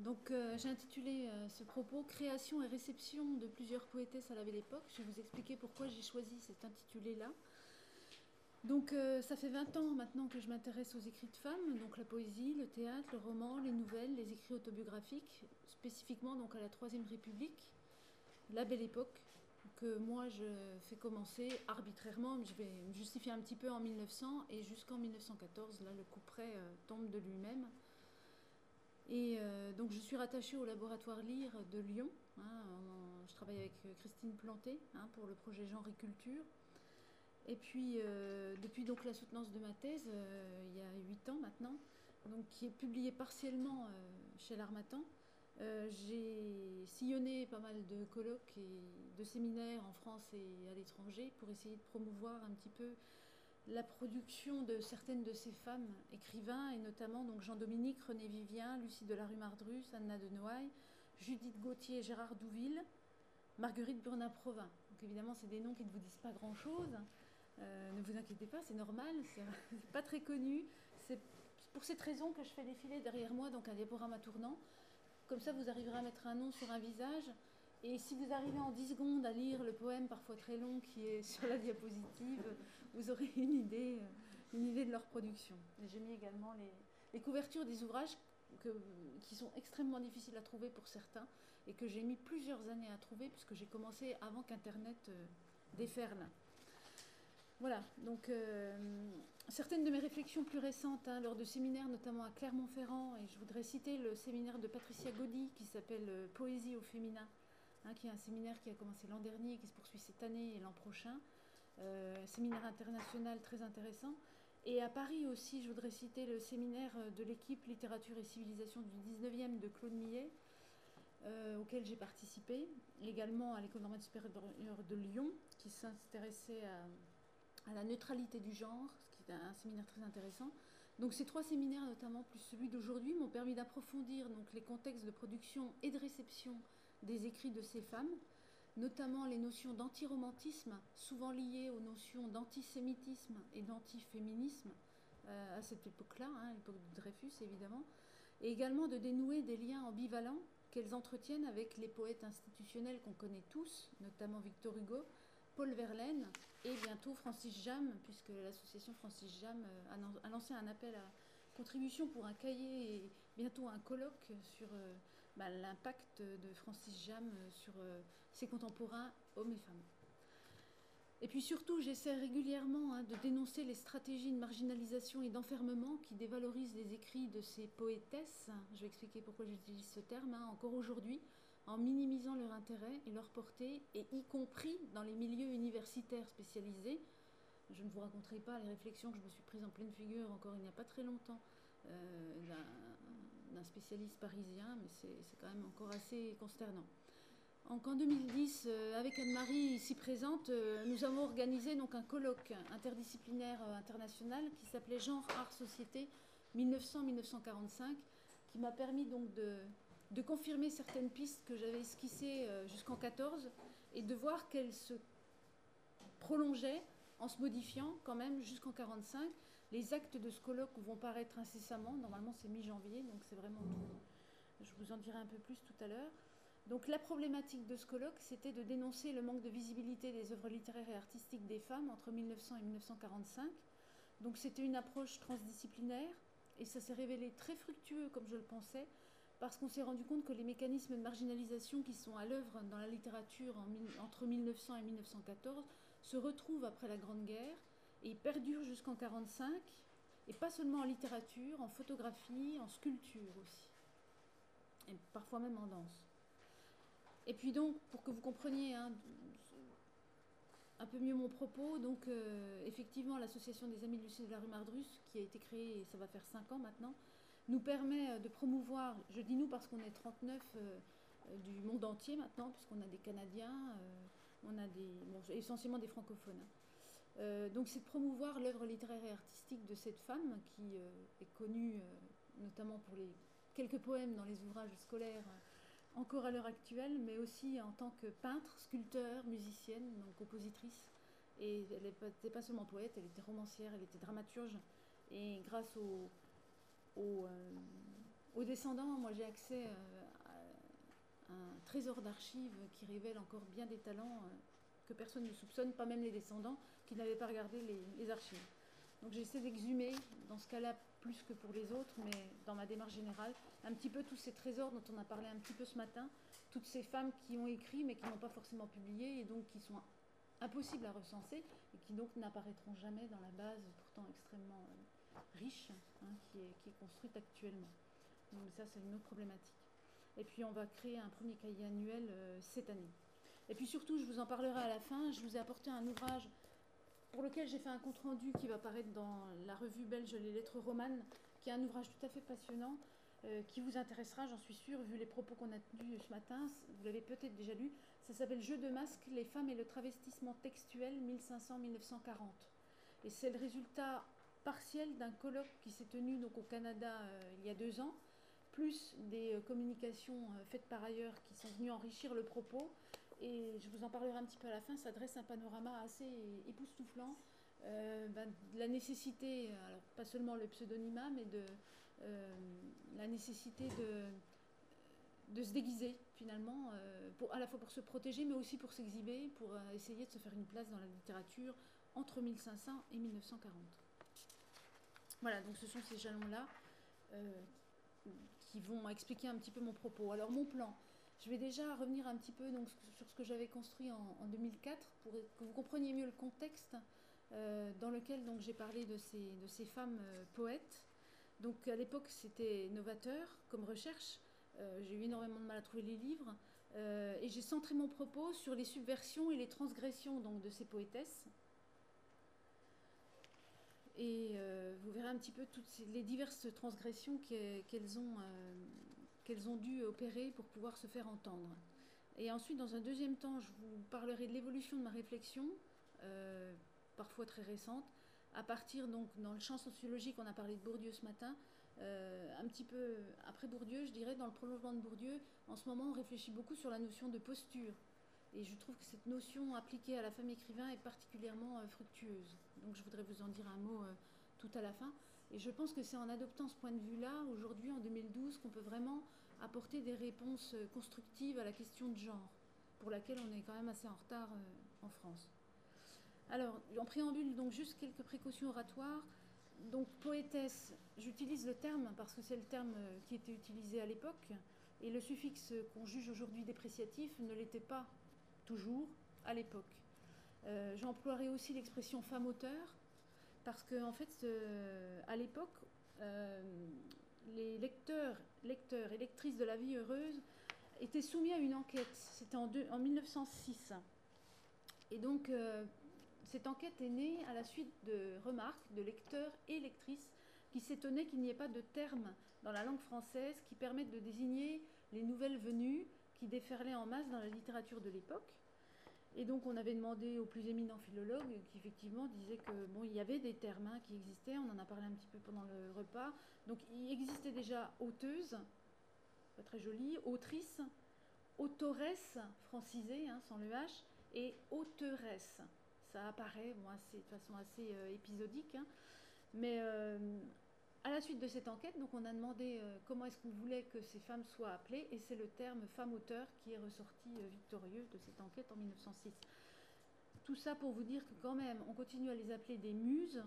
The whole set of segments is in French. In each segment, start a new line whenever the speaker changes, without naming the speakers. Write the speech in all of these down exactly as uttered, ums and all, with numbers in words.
Donc euh, j'ai intitulé euh, ce propos Création et réception de plusieurs poétesses à la Belle Époque. Je vais vous expliquer pourquoi j'ai choisi cet intitulé-là. Donc euh, ça fait vingt ans maintenant que je m'intéresse aux écrits de femmes, donc la poésie, le théâtre, le roman, les nouvelles, les écrits autobiographiques, spécifiquement donc à la Troisième République, la Belle Époque, que moi je fais commencer arbitrairement, je vais me justifier un petit peu en mille neuf cents et jusqu'en mille neuf cent quatorze, là le couperet euh, tombe de lui-même. Et euh, donc je suis rattachée au laboratoire Lire de Lyon. Hein, en, je travaille avec Christine Planté hein, pour le projet Genre et Culture. Et puis euh, depuis donc la soutenance de ma thèse, euh, il y a huit ans maintenant, donc, qui est publiée partiellement euh, chez l'Harmattan, euh, j'ai sillonné pas mal de colloques et de séminaires en France et à l'étranger pour essayer de promouvoir un petit peu la production de certaines de ces femmes écrivains, et notamment donc Jean-Dominique, René Vivien, Lucie Delarue-Mardrus, Anna de Noailles, Judith Gauthier et Gérard Douville, Marguerite Burnin-Provin. Donc évidemment, c'est des noms qui ne vous disent pas grand-chose. Euh, ne vous inquiétez pas, c'est normal, c'est pas très connu. C'est pour cette raison que je fais défiler derrière moi donc un diaporama tournant. Comme ça, vous arriverez à mettre un nom sur un visage. Et si vous arrivez en dix secondes à lire le poème parfois très long qui est sur la diapositive, vous aurez une idée, une idée de leur production. J'ai mis également les, les couvertures des ouvrages que, qui sont extrêmement difficiles à trouver pour certains et que j'ai mis plusieurs années à trouver puisque j'ai commencé avant qu'Internet euh, déferle. Voilà, donc euh, certaines de mes réflexions plus récentes hein, lors de séminaires, notamment à Clermont-Ferrand, et je voudrais citer le séminaire de Patricia Gaudy qui s'appelle euh, Poésie au féminin, hein, qui est un séminaire qui a commencé l'an dernier et qui se poursuit cette année et l'an prochain. Euh, un séminaire international très intéressant. Et à Paris aussi, je voudrais citer le séminaire de l'équipe Littérature et Civilisation du dix-neuvième de Claude Millet, euh, auquel j'ai participé. Également à l'École normale supérieure de Lyon, qui s'intéressait à à la neutralité du genre, ce qui est un séminaire très intéressant. Donc ces trois séminaires, notamment plus celui d'aujourd'hui, m'ont permis d'approfondir donc, les contextes de production et de réception des écrits de ces femmes, notamment les notions d'antiromantisme, souvent liées aux notions d'antisémitisme et d'antiféminisme euh, à cette époque-là, hein, l'époque de Dreyfus évidemment, et également de dénouer des liens ambivalents qu'elles entretiennent avec les poètes institutionnels qu'on connaît tous, notamment Victor Hugo, Paul Verlaine et bientôt Francis Jam, puisque l'association Francis Jam a lancé un appel à contribution pour un cahier et bientôt un colloque sur euh, bah, l'impact de Francis Jam sur euh, ses contemporains, hommes et femmes. Et puis surtout, j'essaie régulièrement hein, de dénoncer les stratégies de marginalisation et d'enfermement qui dévalorisent les écrits de ces poétesses. Je vais expliquer pourquoi j'utilise ce terme, hein, encore aujourd'hui, en minimisant leur intérêt et leur portée, et y compris dans les milieux universitaires spécialisés. Je ne vous raconterai pas les réflexions que je me suis prise en pleine figure encore il n'y a pas très longtemps euh, d'un spécialiste parisien, mais c'est quand même encore assez consternant. Donc en deux mille dix, euh, avec Anne-Marie ici présente, euh, nous avons organisé donc un colloque interdisciplinaire euh, international qui s'appelait Genre, Art, Société mille neuf cents à mille neuf cent quarante-cinq, qui m'a permis donc de, de confirmer certaines pistes que j'avais esquissées euh, jusqu'en quatorze et de voir qu'elles se prolongeaient en se modifiant quand même jusqu'en quarante-cinq. Les actes de ce colloque vont paraître incessamment, normalement c'est mi-janvier, donc c'est vraiment tout. Je vous en dirai un peu plus tout à l'heure. Donc la problématique de ce colloque, c'était de dénoncer le manque de visibilité des œuvres littéraires et artistiques des femmes entre mille neuf cents et mille neuf cent quarante-cinq. Donc c'était une approche transdisciplinaire et ça s'est révélé très fructueux comme je le pensais parce qu'on s'est rendu compte que les mécanismes de marginalisation qui sont à l'œuvre dans la littérature en, entre mille neuf cents et mille neuf cent quatorze se retrouvent après la Grande Guerre et perdurent jusqu'en mille neuf cent quarante-cinq et pas seulement en littérature, en photographie, en sculpture aussi et parfois même en danse. Et puis donc, pour que vous compreniez hein, un peu mieux mon propos, donc euh, effectivement l'association des Amis de Lucie Delarue-Mardrus, qui a été créée, et ça va faire cinq ans maintenant, nous permet de promouvoir, je dis nous parce qu'on est trente-neuf euh, du monde entier maintenant, puisqu'on a des Canadiens, euh, on a des, bon, essentiellement des francophones. Euh, donc c'est de promouvoir l'œuvre littéraire et artistique de cette femme qui euh, est connue euh, notamment pour les quelques poèmes dans les ouvrages scolaires encore à l'heure actuelle, mais aussi en tant que peintre, sculpteur, musicienne, donc compositrice. Et elle n'était pas seulement poète, elle était romancière, elle était dramaturge. Et grâce au, au, euh, aux descendants, moi j'ai accès euh, à un trésor d'archives qui révèle encore bien des talents euh, que personne ne soupçonne, pas même les descendants qui n'avaient pas regardé les, les archives. Donc j'essaie d'exhumer, dans ce cas-là plus que pour les autres, mais dans ma démarche générale, un petit peu tous ces trésors dont on a parlé un petit peu ce matin, toutes ces femmes qui ont écrit mais qui n'ont pas forcément publié et donc qui sont impossibles à recenser et qui donc n'apparaîtront jamais dans la base pourtant extrêmement euh, riche hein, qui, est, qui est construite actuellement. Donc ça c'est une autre problématique. Et puis on va créer un premier cahier annuel euh, cette année. Et puis surtout, je vous en parlerai à la fin, je vous ai apporté un ouvrage pour lequel j'ai fait un compte-rendu qui va paraître dans la revue belge Les Lettres Romanes, qui est un ouvrage tout à fait passionnant, euh, qui vous intéressera, j'en suis sûre, vu les propos qu'on a tenus ce matin. Vous l'avez peut-être déjà lu. Ça s'appelle Jeu de masques, les femmes et le travestissement textuel mille cinq cents à mille neuf cent quarante. Et c'est le résultat partiel d'un colloque qui s'est tenu donc, au Canada euh, il y a deux ans, plus des euh, communications euh, faites par ailleurs qui sont venues enrichir le propos. Et je vous en parlerai un petit peu à la fin, ça dresse un panorama assez époustouflant euh, ben, de la nécessité, alors pas seulement le pseudonymat, mais de euh, la nécessité de, de se déguiser finalement, euh, pour, à la fois pour se protéger, mais aussi pour s'exhiber, pour euh, essayer de se faire une place dans la littérature entre mille cinq cents et mille neuf cent quarante. Voilà, donc ce sont ces jalons-là euh, qui vont expliquer un petit peu mon propos. Alors mon plan, je vais déjà revenir un petit peu donc, sur ce que j'avais construit en, en deux mille quatre pour que vous compreniez mieux le contexte euh, dans lequel donc, j'ai parlé de ces, de ces femmes euh, poètes. Donc à l'époque c'était novateur comme recherche, euh, j'ai eu énormément de mal à trouver les livres euh, et j'ai centré mon propos sur les subversions et les transgressions donc, de ces poétesses. Et euh, vous verrez un petit peu toutes ces, les diverses transgressions qu'elles ont, euh, qu'elles ont dû opérer pour pouvoir se faire entendre. Et ensuite, dans un deuxième temps, je vous parlerai de l'évolution de ma réflexion, euh, parfois très récente, à partir, donc, dans le champ sociologique, on a parlé de Bourdieu ce matin, euh, un petit peu après Bourdieu, je dirais, dans le prolongement de Bourdieu, en ce moment, on réfléchit beaucoup sur la notion de posture. Et je trouve que cette notion appliquée à la femme écrivain est particulièrement euh, fructueuse. Donc je voudrais vous en dire un mot euh, tout à la fin. Et je pense que c'est en adoptant ce point de vue-là, aujourd'hui, en deux mille douze, qu'on peut vraiment apporter des réponses euh, constructives à la question de genre, pour laquelle on est quand même assez en retard euh, en France. Alors, en préambule, donc juste quelques précautions oratoires. Donc, poétesse, j'utilise le terme parce que c'est le terme euh, qui était utilisé à l'époque, et le suffixe qu'on juge aujourd'hui dépréciatif ne l'était pas toujours à l'époque. Euh, J'emploierai aussi l'expression femme-auteur, parce qu'en en fait, euh, à l'époque, euh, les lecteurs, lecteurs et lectrices de La Vie heureuse étaient soumis à une enquête. C'était en, en mille neuf cent six. Et donc, euh, cette enquête est née à la suite de remarques de lecteurs et lectrices qui s'étonnaient qu'il n'y ait pas de termes dans la langue française qui permettent de désigner les nouvelles venues qui déferlaient en masse dans la littérature de l'époque. Et donc on avait demandé aux plus éminents philologues qui effectivement disaient que bon, il y avait des termes hein, qui existaient, on en a parlé un petit peu pendant le repas. Donc il existait déjà auteuse, pas très jolie, autrice, autoresse, francisée, hein, sans le H, et auteuresse. Ça apparaît bon, assez, de façon assez euh, épisodique, hein. Mais euh, à la suite de cette enquête, donc on a demandé euh, comment est-ce qu'on voulait que ces femmes soient appelées, et c'est le terme femme-auteur qui est ressorti euh, victorieux de cette enquête en mille neuf cent six. Tout ça pour vous dire que quand même, on continue à les appeler des muses,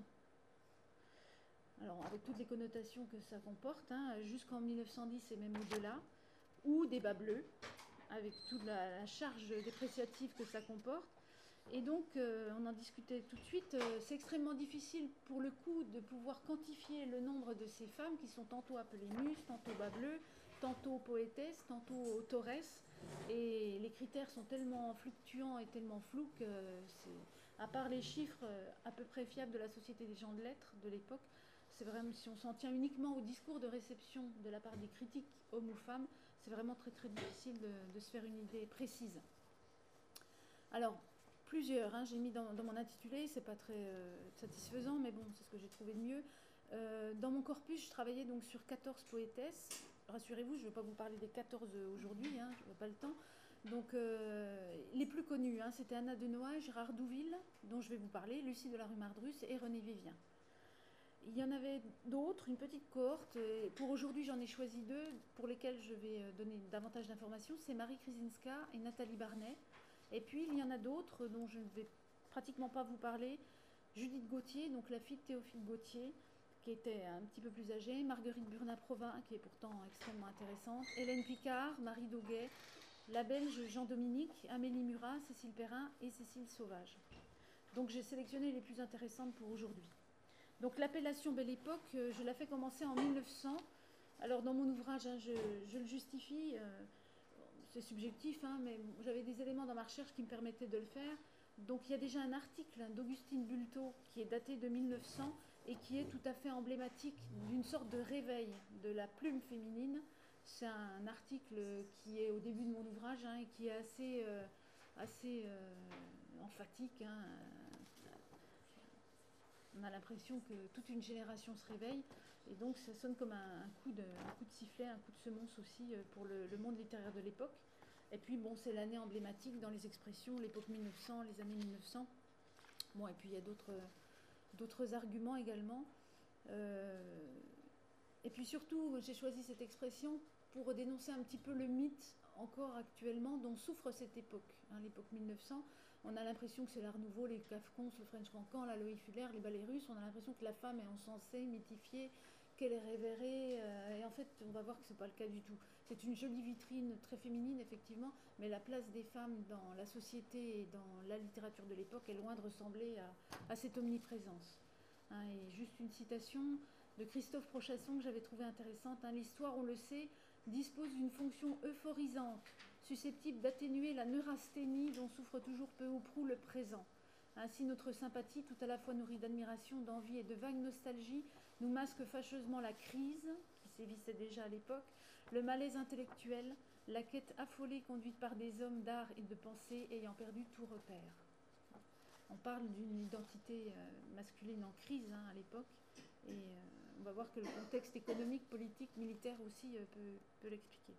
alors avec toutes les connotations que ça comporte, hein, jusqu'en mille neuf cent dix et même au-delà, ou des bas bleus, avec toute la, la charge dépréciative que ça comporte. Et donc, euh, on en discutait tout de suite, euh, c'est extrêmement difficile pour le coup de pouvoir quantifier le nombre de ces femmes qui sont tantôt appelées muses, tantôt bas bleus, tantôt poétesses, tantôt autoresses. Et les critères sont tellement fluctuants et tellement flous que, à part les chiffres à peu près fiables de la Société des gens de lettres de l'époque, c'est vraiment, si on s'en tient uniquement au discours de réception de la part des critiques hommes ou femmes, c'est vraiment très très difficile de, de se faire une idée précise. Alors, plusieurs, hein, j'ai mis dans, dans mon intitulé, c'est pas très euh, satisfaisant, mais bon, c'est ce que j'ai trouvé de mieux. Euh, dans mon corpus, je travaillais donc sur quatorze poétesses. Rassurez-vous, je ne vais pas vous parler des quatorze aujourd'hui, hein, je n'ai pas le temps. Donc, euh, les plus connus, hein, c'était Anna Denoy, Gérard Douville, dont je vais vous parler, Lucie de la rue Mardrus et René Vivien. il y en avait d'autres, une petite cohorte. Et pour aujourd'hui, j'en ai choisi deux pour lesquelles je vais donner davantage d'informations. C'est Marie Krizinska et Nathalie Barnet. Et puis, il y en a d'autres dont je ne vais pratiquement pas vous parler. Judith Gauthier, donc la fille de Théophile Gauthier, qui était un petit peu plus âgée. Marguerite Burnat-Provin, qui est pourtant extrêmement intéressante. Hélène Picard, Marie Doguet, la Belge Jean-Dominique, Amélie Murat, Cécile Perrin et Cécile Sauvage. Donc j'ai sélectionné les plus intéressantes pour aujourd'hui. Donc l'appellation Belle Époque, euh, je la fais commencer en mille neuf cents. Alors dans mon ouvrage, hein, je, je le justifie, euh, c'est subjectif, hein, mais j'avais des éléments dans ma recherche qui me permettaient de le faire. Donc il y a déjà un article hein, d'Augustine Bulto qui est daté de mille neuf cents et qui est tout à fait emblématique d'une sorte de réveil de la plume féminine. C'est un article qui est au début de mon ouvrage hein, et qui est assez, euh, assez euh, emphatique. Hein. On a l'impression que toute une génération se réveille et donc ça sonne comme un, un, coup, de, un coup de sifflet, un coup de semonce aussi pour le, le monde littéraire de l'époque. Et puis bon, c'est l'année emblématique dans les expressions, l'époque mille neuf cents, les années mille neuf cents. Bon, et puis il y a d'autres, d'autres arguments également. Euh, et puis surtout, j'ai choisi cette expression pour dénoncer un petit peu le mythe encore actuellement dont souffre cette époque, hein, l'époque mille neuf cents. On a l'impression que c'est l'Art Nouveau, les Cafcons, le French Cancan, la Loïc Fuller, les ballets russes. On a l'impression que la femme est encensée, mythifiée, qu'elle est révérée. Euh, et en fait, on va voir que ce n'est pas le cas du tout. C'est une jolie vitrine, très féminine, effectivement, mais la place des femmes dans la société et dans la littérature de l'époque est loin de ressembler à, à cette omniprésence. Hein, et juste une citation de Christophe Prochasson que j'avais trouvée intéressante. Hein, l'histoire, on le sait, dispose d'une fonction euphorisante, susceptible d'atténuer la neurasthénie dont souffre toujours peu ou prou le présent. Ainsi, notre sympathie, tout à la fois nourrie d'admiration, d'envie et de vague nostalgie, nous masque fâcheusement la crise, qui sévissait déjà à l'époque, le malaise intellectuel, la quête affolée conduite par des hommes d'art et de pensée ayant perdu tout repère. On parle d'une identité euh, masculine en crise hein, à l'époque, et euh, on va voir que le contexte économique, politique, militaire aussi euh, peut, peut l'expliquer.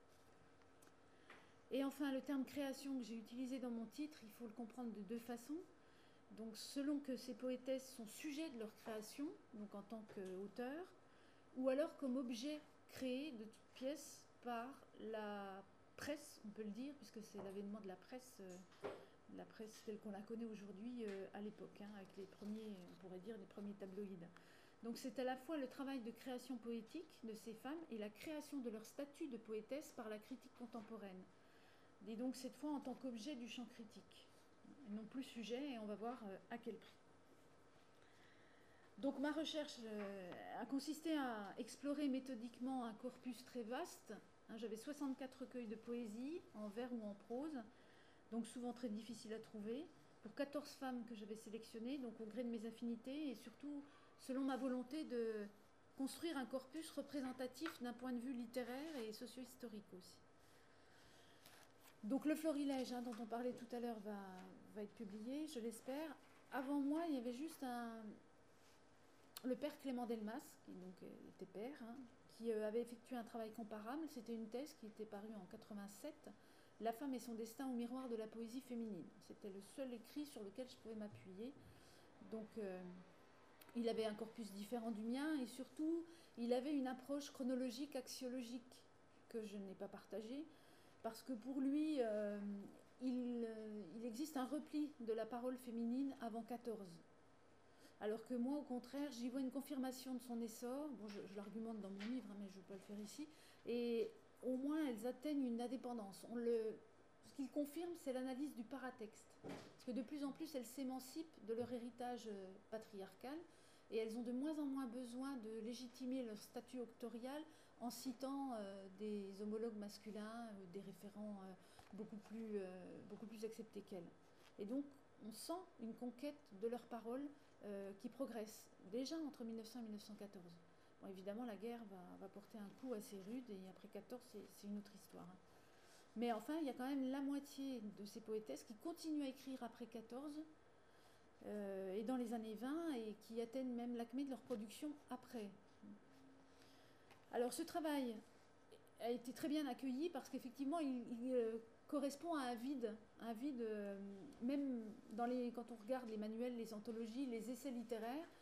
Et enfin, le terme création que j'ai utilisé dans mon titre, il faut le comprendre de deux façons. Donc, selon que ces poétesses sont sujets de leur création, donc en tant qu'auteurs, ou alors comme objet créé de toutes pièces par la presse, on peut le dire, puisque c'est l'avènement de la presse, euh, la presse telle qu'on la connaît aujourd'hui euh, à l'époque, hein, avec les premiers, on pourrait dire, les premiers tabloïds. Donc c'est à la fois le travail de création poétique de ces femmes et la création de leur statut de poétesse par la critique contemporaine. Et donc cette fois en tant qu'objet du champ critique, et non plus sujet, et on va voir euh, à quel prix. Donc ma recherche euh, a consisté à explorer méthodiquement un corpus très vaste. Hein, j'avais soixante-quatre recueils de poésie, en vers ou en prose, donc souvent très difficiles à trouver, pour quatorze femmes que j'avais sélectionnées, donc au gré de mes affinités, et surtout selon ma volonté de construire un corpus représentatif d'un point de vue littéraire et socio-historique aussi. Donc le florilège hein, dont on parlait tout à l'heure va, va être publié, je l'espère. Avant moi, il y avait juste un, le père Clément Delmas, qui donc était père, hein, qui euh, avait effectué un travail comparable. C'était une thèse qui était parue en quatre-vingt-sept, La femme et son destin au miroir de la poésie féminine. C'était le seul écrit sur lequel je pouvais m'appuyer. Donc euh, il avait un corpus différent du mien et surtout, il avait une approche chronologique, axiologique que je n'ai pas partagée. Parce que pour lui, euh, il, euh, il existe un repli de la parole féminine avant quatorze. Alors que moi, au contraire, j'y vois une confirmation de son essor. Bon, je, je l'argumente dans mon livre, hein, mais je ne vais pas le faire ici. Et au moins, elles atteignent une indépendance. On le, ce qu'il confirme, c'est l'analyse du paratexte. Parce que de plus en plus, elles s'émancipent de leur héritage euh, patriarcal et elles ont de moins en moins besoin de légitimer leur statut octorial en citant euh, des homologues masculins, euh, des référents euh, beaucoup, plus, euh, beaucoup plus acceptés qu'elles. Et donc, on sent une conquête de leur parole euh, qui progresse, déjà entre mille neuf cents et mille neuf cent quatorze. Bon, évidemment, la guerre va, va porter un coup assez rude, et après quatorze, c'est, c'est une autre histoire. Hein. Mais enfin, il y a quand même la moitié de ces poétesses qui continuent à écrire après quatorze, euh, et dans les années vingt, et qui atteignent même l'acmé de leur production après. Alors ce travail a été très bien accueilli parce qu'effectivement il, il euh, correspond à un vide, un vide euh, même dans les, quand on regarde les manuels, les anthologies, les essais littéraires,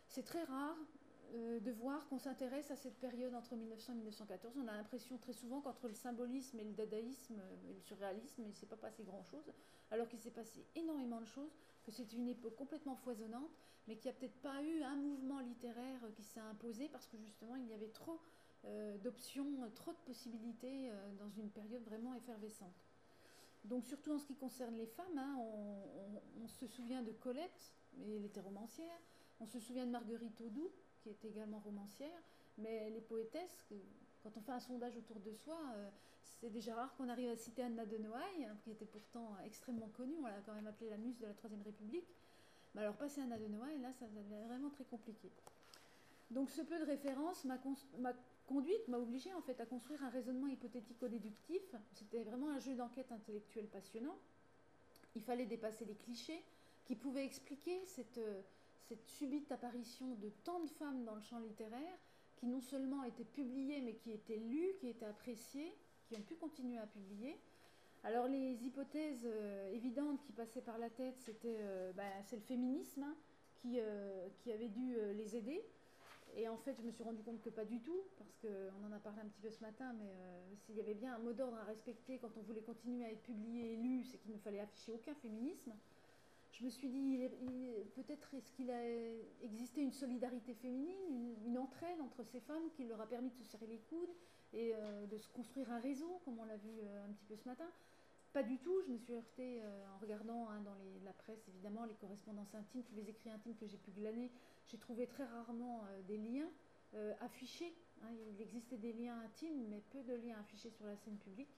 C'est très rare euh, de voir qu'on s'intéresse à cette période entre mille neuf cents et mille neuf cent quatorze. On a l'impression très souvent qu'entre le symbolisme et le dadaïsme et le surréalisme, il ne s'est pas passé grand-chose, alors qu'il s'est passé énormément de choses, que c'est une époque complètement foisonnante, mais qu'il n'y a peut-être pas eu un mouvement littéraire qui s'est imposé parce que justement il y avait trop euh, d'options, trop de possibilités euh, dans une période vraiment effervescente. Donc surtout en ce qui concerne les femmes, hein, on, on, on se souvient de Colette, mais elle était romancière, on se souvient de Marguerite Audoux, qui était également romancière, mais les poétesses, quand on fait un sondage autour de soi, euh, c'est déjà rare qu'on arrive à citer Anna de Noailles, hein, qui était pourtant extrêmement connue, on l'a quand même appelée la muse de la Troisième République. Mais alors passer Anna de Noailles, là, ça devient vraiment très compliqué. Donc ce peu de référence m'a conduite, m'a obligée en fait à construire un raisonnement hypothético-déductif. C'était vraiment un jeu d'enquête intellectuelle passionnant. Il fallait dépasser les clichés qui pouvaient expliquer cette, cette subite apparition de tant de femmes dans le champ littéraire qui non seulement étaient publiées mais qui étaient lues, qui étaient appréciées, qui ont pu continuer à publier. Alors les hypothèses euh, évidentes qui passaient par la tête, c'était euh, bah, c'est le féminisme hein, qui, euh, qui avait dû euh, les aider. Et en fait, je me suis rendu compte que pas du tout, parce qu'on en a parlé un petit peu ce matin, mais euh, s'il y avait bien un mot d'ordre à respecter quand on voulait continuer à être publié et lu, c'est qu'il ne fallait afficher aucun féminisme. Je me suis dit, peut-être est-ce qu'il a existé une solidarité féminine, une, une entraide entre ces femmes qui leur a permis de se serrer les coudes et euh, de se construire un réseau, comme on l'a vu euh, un petit peu ce matin. Pas du tout, je me suis heurtée euh, en regardant hein, dans les, la presse, évidemment, les correspondances intimes, tous les écrits intimes que j'ai pu glaner. J'ai trouvé très rarement euh, des liens euh, affichés. Hein, il existait des liens intimes, mais peu de liens affichés sur la scène publique.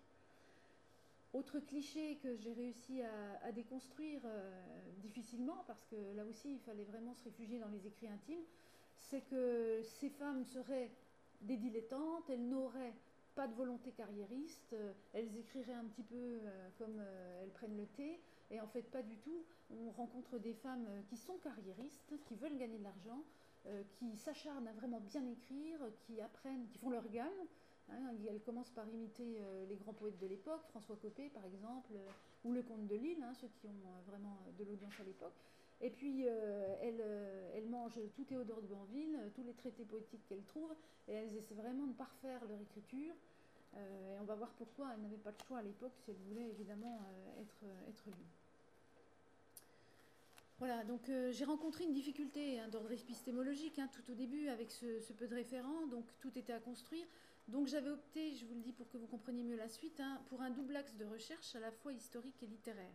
Autre cliché que j'ai réussi à, à déconstruire euh, difficilement, parce que là aussi, il fallait vraiment se réfugier dans les écrits intimes, c'est que ces femmes seraient des dilettantes, elles n'auraient pas de volonté carriériste, euh, elles écriraient un petit peu euh, comme euh, elles prennent le thé, et en fait pas du tout. On rencontre des femmes euh, qui sont carriéristes, qui veulent gagner de l'argent, euh, qui s'acharnent à vraiment bien écrire, qui apprennent, qui font leur gamme. Hein, elles commencent par imiter euh, les grands poètes de l'époque, François Copé par exemple, euh, ou le comte de Lille, hein, ceux qui ont euh, vraiment de l'audience à l'époque. Et puis euh, elles, euh, elles mangent tout Théodore de Banville, euh, tous les traités poétiques qu'elles trouvent, et elles essaient vraiment de parfaire leur écriture. Euh, et on va voir pourquoi elles n'avaient pas le choix à l'époque si elles voulaient évidemment euh, être, euh, être lues. Voilà, donc euh, j'ai rencontré une difficulté hein, d'ordre épistémologique hein, tout au début avec ce, ce peu de référents, donc tout était à construire. Donc j'avais opté, je vous le dis pour que vous compreniez mieux la suite, hein, pour un double axe de recherche à la fois historique et littéraire.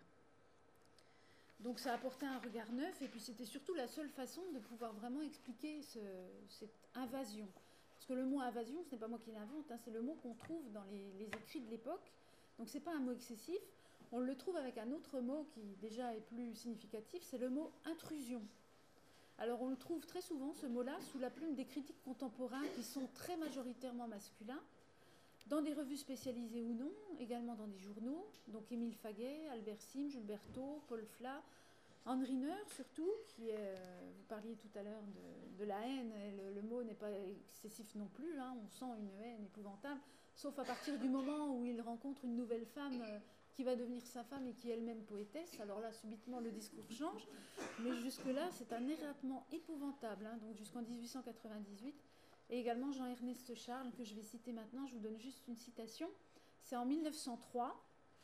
Donc ça apportait un regard neuf et puis c'était surtout la seule façon de pouvoir vraiment expliquer ce, cette invasion. Parce que le mot invasion, ce n'est pas moi qui l'invente, hein, c'est le mot qu'on trouve dans les, les écrits de l'époque. Donc ce n'est pas un mot excessif. On le trouve avec un autre mot qui déjà est plus significatif, c'est le mot intrusion. Alors on le trouve très souvent, ce mot-là, sous la plume des critiques contemporains qui sont très majoritairement masculins, dans des revues spécialisées ou non, également dans des journaux, donc Émile Faguet, Albert Sim, Jules Berthaud, Paul Flat, Anne Riner surtout, qui est, euh, vous parliez tout à l'heure de, de la haine, et le, le mot n'est pas excessif non plus, hein, on sent une haine épouvantable, sauf à partir du moment où il rencontre une nouvelle femme euh, qui va devenir sa femme et qui est elle-même poétesse. Alors là, subitement, le discours change, mais jusque-là, c'est un érapement épouvantable, hein, donc jusqu'en dix-huit cent quatre-vingt-dix-huit. Et également Jean-Ernest Charles, que je vais citer maintenant, je vous donne juste une citation. C'est en mille neuf cent trois.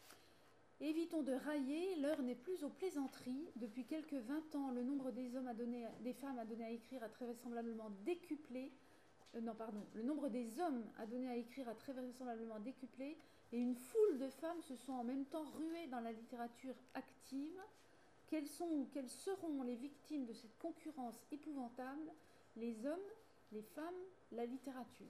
Évitons de railler, l'heure n'est plus aux plaisanteries. Depuis quelques vingt ans, le nombre des, hommes a donné, des femmes à donner à écrire a très vraisemblablement décuplé. Euh, non, pardon. Le nombre des hommes a donné à écrire a très vraisemblablement décuplé. Et une foule de femmes se sont en même temps ruées dans la littérature active. Quelles sont ou quelles seront les victimes de cette concurrence épouvantable? Les hommes, les femmes, la littérature.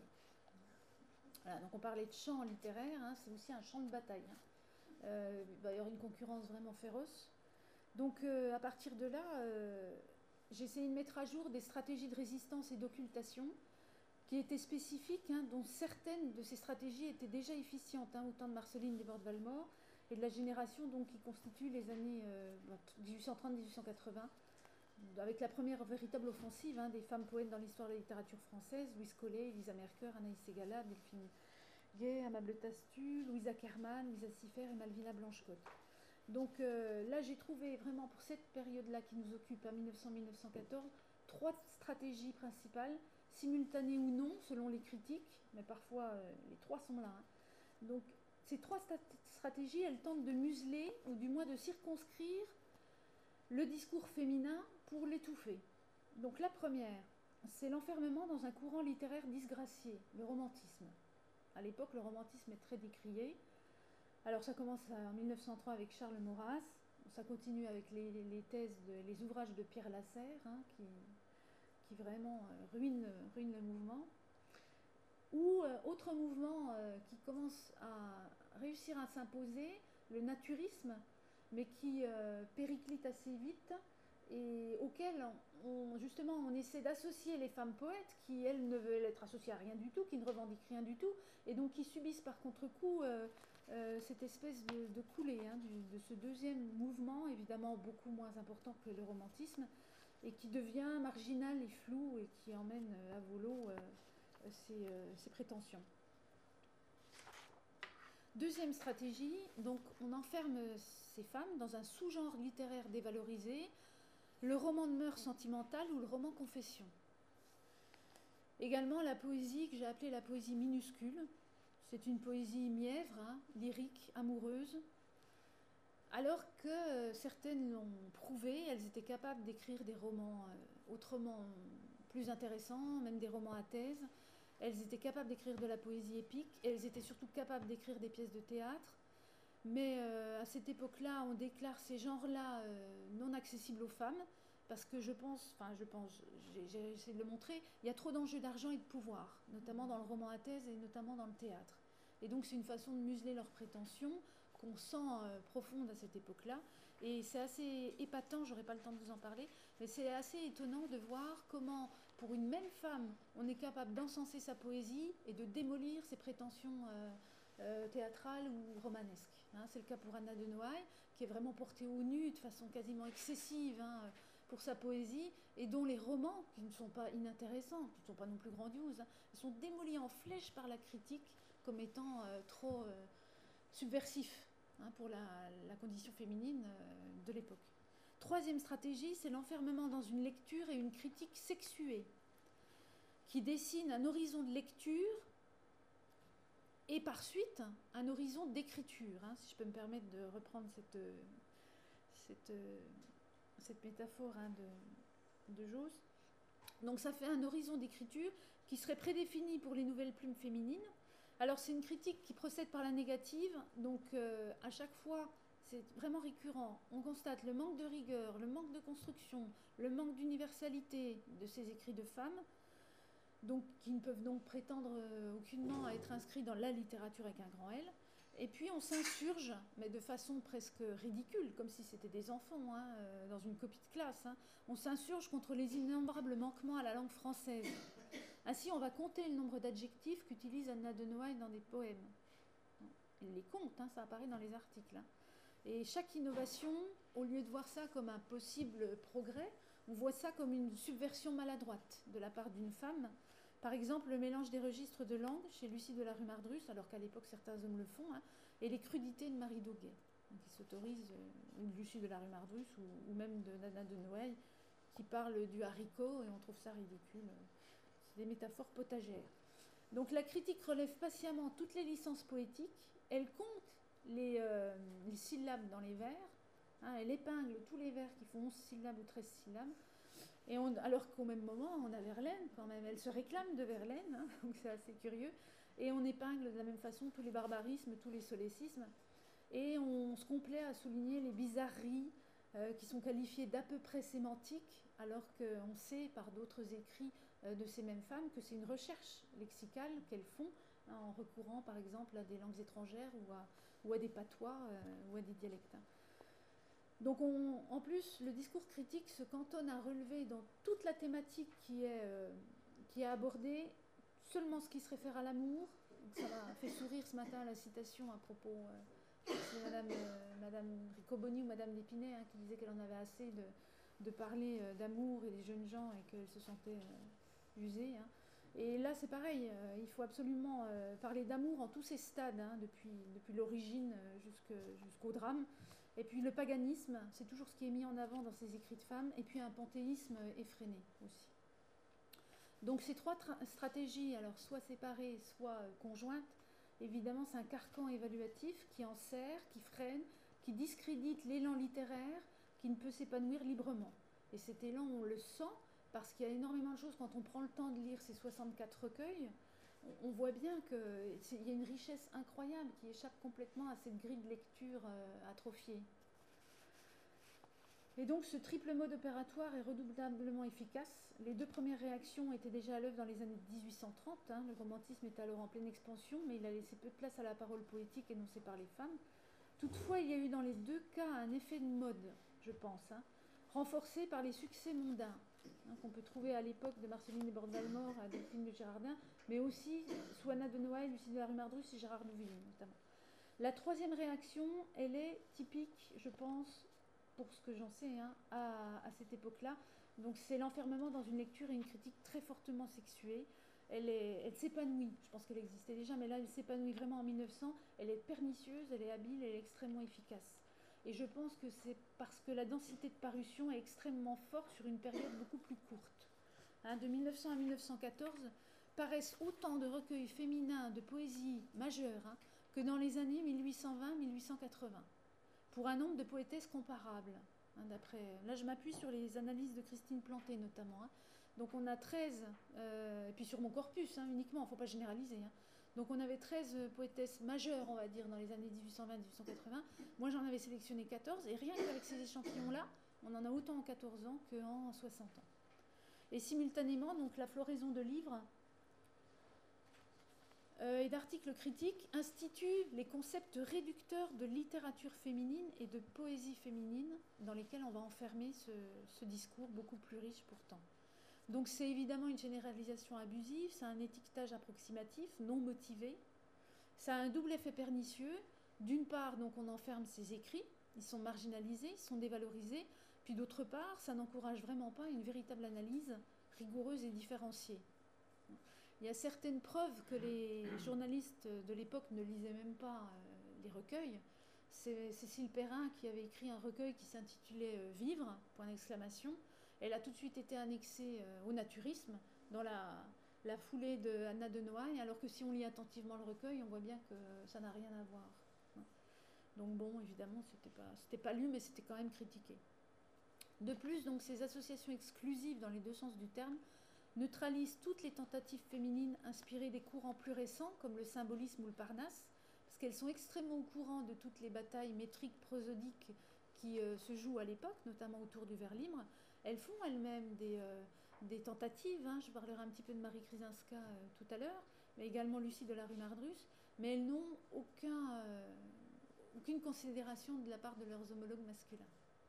Voilà, donc on parlait de champ littéraire, hein, c'est aussi un champ de bataille. Hein. Euh, il va y avoir une concurrence vraiment féroce. Donc euh, à partir de là, euh, j'ai essayé de mettre à jour des stratégies de résistance et d'occultation qui étaient spécifiques, hein, dont certaines de ces stratégies étaient déjà efficientes, hein, au temps de Marceline Desbordes-Valmore et de la génération donc, qui constitue les années euh, dix-huit cent trente à dix-huit cent quatre-vingts, avec la première véritable offensive hein, des femmes poètes dans l'histoire de la littérature française, Louise Collet, Elisa Mercœur, Anaïs Ségala, Delphine Gay, Amable Tastu, Louisa Kerman, Louisa Siffert et Malvina Blanchecotte. Donc euh, là, j'ai trouvé vraiment pour cette période-là qui nous occupe, à mille neuf cents à mille neuf cent quatorze, trois stratégies principales, simultanées ou non, selon les critiques, mais parfois euh, les trois sont là. Hein. Donc ces trois stratégies, elles tentent de museler, ou du moins de circonscrire, le discours féminin pour l'étouffer. Donc la première, c'est l'enfermement dans un courant littéraire disgracié, le romantisme. À l'époque, le romantisme est très décrié. Alors ça commence en mille neuf cent trois avec Charles Maurras, ça continue avec les, les thèses, de, les ouvrages de Pierre Lasserre, hein, qui, qui vraiment euh, ruinent, ruine le mouvement. Ou euh, autre mouvement euh, qui commence à réussir à s'imposer, le naturisme, mais qui euh, périclite assez vite et auquel on, justement on essaie d'associer les femmes poètes qui elles ne veulent être associées à rien du tout, qui ne revendiquent rien du tout, et donc qui subissent par contre-coup euh, euh, cette espèce de, de coulée hein, du, de ce deuxième mouvement, évidemment beaucoup moins important que le romantisme, et qui devient marginal et flou et qui emmène à volo euh, ses, euh, ses prétentions. Deuxième stratégie, donc on enferme ces femmes dans un sous-genre littéraire dévalorisé, le roman de mœurs sentimentale ou le roman confession. Également la poésie que j'ai appelée la poésie minuscule. C'est une poésie mièvre, hein, lyrique, amoureuse. Alors que euh, certaines l'ont prouvé, elles étaient capables d'écrire des romans euh, autrement plus intéressants, même des romans à thèse. Elles étaient capables d'écrire de la poésie épique, et elles étaient surtout capables d'écrire des pièces de théâtre. Mais euh, à cette époque-là, on déclare ces genres-là euh, non accessibles aux femmes, parce que je pense, enfin je pense, j'ai, j'ai essayé de le montrer, il y a trop d'enjeux d'argent et de pouvoir, notamment dans le roman à thèse et notamment dans le théâtre. Et donc c'est une façon de museler leurs prétentions qu'on sent euh, profonde à cette époque-là. Et c'est assez épatant, j'aurai pas le temps de vous en parler, mais c'est assez étonnant de voir comment, pour une même femme, on est capable d'encenser sa poésie et de démolir ses prétentions euh, euh, théâtrales ou romanesques. Hein, c'est le cas pour Anna de Noailles, qui est vraiment portée au nu de façon quasiment excessive hein, pour sa poésie, et dont les romans, qui ne sont pas inintéressants, qui ne sont pas non plus grandioses, hein, sont démolis en flèche par la critique comme étant euh, trop euh, subversifs hein, pour la, la condition féminine euh, de l'époque. Troisième stratégie, c'est l'enfermement dans une lecture et une critique sexuée, qui dessine un horizon de lecture et par suite un horizon d'écriture, hein, si je peux me permettre de reprendre cette, cette, cette métaphore hein, de, de Josse. Donc ça fait un horizon d'écriture qui serait prédéfini pour les nouvelles plumes féminines. Alors c'est une critique qui procède par la négative, donc euh, à chaque fois c'est vraiment récurrent. On constate le manque de rigueur, le manque de construction, le manque d'universalité de ces écrits de femmes, donc, qui ne peuvent donc prétendre euh, aucunement à être inscrits dans la littérature avec un grand L. Et puis on s'insurge, mais de façon presque ridicule, comme si c'était des enfants, hein, euh, dans une copie de classe. Hein. On s'insurge contre les innombrables manquements à la langue française. Ainsi, on va compter le nombre d'adjectifs qu'utilise Anna de Noailles dans des poèmes. Il les compte, hein, ça apparaît dans les articles. Hein. Et chaque innovation, au lieu de voir ça comme un possible progrès, on voit ça comme une subversion maladroite de la part d'une femme. Par exemple, le mélange des registres de langue chez Lucie de la rue Mardrus, alors qu'à l'époque certains hommes le font, hein, et les crudités de Marie Dauguet, qui s'autorise, euh, ou Lucie de la rue Mardrus, ou, ou même de Nana de Noailles, qui parle du haricot, et on trouve ça ridicule. C'est des métaphores potagères. Donc la critique relève patiemment toutes les licences poétiques, elle compte les, euh, les syllabes dans les vers, hein, elle épingle tous les vers qui font onze syllabes ou treize syllabes, et on, alors qu'au même moment, on a Verlaine quand même, elle se réclame de Verlaine, hein, donc c'est assez curieux, et on épingle de la même façon tous les barbarismes, tous les solécismes, et on se complaît à souligner les bizarreries euh, qui sont qualifiées d'à peu près sémantiques, alors qu'on sait par d'autres écrits euh, de ces mêmes femmes que c'est une recherche lexicale qu'elles font, hein, en recourant par exemple à des langues étrangères ou à, ou à des patois euh, ou à des dialectes. Donc on, en plus, le discours critique se cantonne à relever dans toute la thématique qui est, euh, qui est abordée seulement ce qui se réfère à l'amour. Ça m'a fait sourire ce matin la citation à propos, euh, c'est Madame, euh, Madame Riccoboni ou Madame d'Épinay hein, qui disait qu'elle en avait assez de, de parler euh, d'amour et des jeunes gens et qu'elle se sentait euh, usée. Hein. Et là c'est pareil, euh, il faut absolument euh, parler d'amour en tous ses stades, hein, depuis, depuis l'origine euh, jusqu'au drame. Et puis le paganisme, c'est toujours ce qui est mis en avant dans ces écrits de femmes, et puis un panthéisme effréné aussi. Donc ces trois stratégies, alors soit séparées, soit euh, conjointes, évidemment c'est un carcan évaluatif qui enserre, qui freine, qui discrédite l'élan littéraire, qui ne peut s'épanouir librement. Et cet élan, on le sent, parce qu'il y a énormément de choses, quand on prend le temps de lire ces soixante-quatre recueils, on voit bien qu'il y a une richesse incroyable qui échappe complètement à cette grille de lecture euh, atrophiée. Et donc ce triple mode opératoire est redoutablement efficace. Les deux premières réactions étaient déjà à l'œuvre dans les années dix-huit cent trente. Hein. Le romantisme est alors en pleine expansion, mais il a laissé peu de place à la parole poétique énoncée par les femmes. Toutefois, il y a eu dans les deux cas un effet de mode, je pense, hein, renforcé par les succès mondains, hein, qu'on peut trouver à l'époque de Marceline Desbordes d'Almort à Delphine de Girardin, mais aussi sous Anna de Noailles, Lucie de la Rue-Mardrus et Gérard Nouville notamment. La troisième réaction, elle est typique, je pense, pour ce que j'en sais, hein, à, à cette époque-là. Donc c'est l'enfermement dans une lecture et une critique très fortement sexuée. Elle, est, elle s'épanouit, je pense qu'elle existait déjà, mais là elle s'épanouit vraiment en mille neuf cents. Elle est pernicieuse, elle est habile, elle est extrêmement efficace. Et je pense que c'est parce que la densité de parution est extrêmement forte sur une période beaucoup plus courte. Hein, de mille neuf cents à mille neuf cent quatorze paraissent autant de recueils féminins de poésie majeure hein, que dans les années mille huit cent vingt à mille huit cent quatre-vingts, pour un nombre de poétesses comparables. Hein, d'après, là, je m'appuie sur les analyses de Christine Planté notamment. Hein. Donc on a treize, euh, et puis sur mon corpus hein, uniquement, il ne faut pas généraliser. Hein. Donc on avait treize poétesses majeures, on va dire, dans les années dix-huit cent vingt à dix-huit cent quatre-vingts. Moi j'en avais sélectionné quatorze, et rien qu'avec ces échantillons-là, on en a autant en quatorze ans qu'en soixante ans. Et simultanément, donc la floraison de livres euh, et d'articles critiques institue les concepts réducteurs de littérature féminine et de poésie féminine dans lesquels on va enfermer ce, ce discours beaucoup plus riche pourtant. Donc c'est évidemment une généralisation abusive, c'est un étiquetage approximatif, non motivé. Ça a un double effet pernicieux. D'une part, donc, on enferme ces écrits, ils sont marginalisés, ils sont dévalorisés. Puis d'autre part, ça n'encourage vraiment pas une véritable analyse rigoureuse et différenciée. Il y a certaines preuves que les journalistes de l'époque ne lisaient même pas euh, les recueils. C'est Cécile Perrin qui avait écrit un recueil qui s'intitulait euh, « Vivre », point d'exclamation. Elle a tout de suite été annexée euh, au naturisme dans la, la foulée de Anna de Noailles, alors que si on lit attentivement le recueil, on voit bien que ça n'a rien à voir. Donc bon, évidemment, c'était pas, c'était pas lu, mais c'était quand même critiqué. De plus, donc, ces associations exclusives dans les deux sens du terme neutralisent toutes les tentatives féminines inspirées des courants plus récents, comme le symbolisme ou le Parnasse, parce qu'elles sont extrêmement au courant de toutes les batailles métriques, prosodiques qui euh, se jouent à l'époque, notamment autour du vers libre. Elles font elles-mêmes des, euh, des tentatives, hein, je parlerai un petit peu de Marie Krizinska euh, tout à l'heure, mais également Lucie de la Rue-Mardrus, mais elles n'ont aucun, euh, aucune considération de la part de leurs homologues masculins.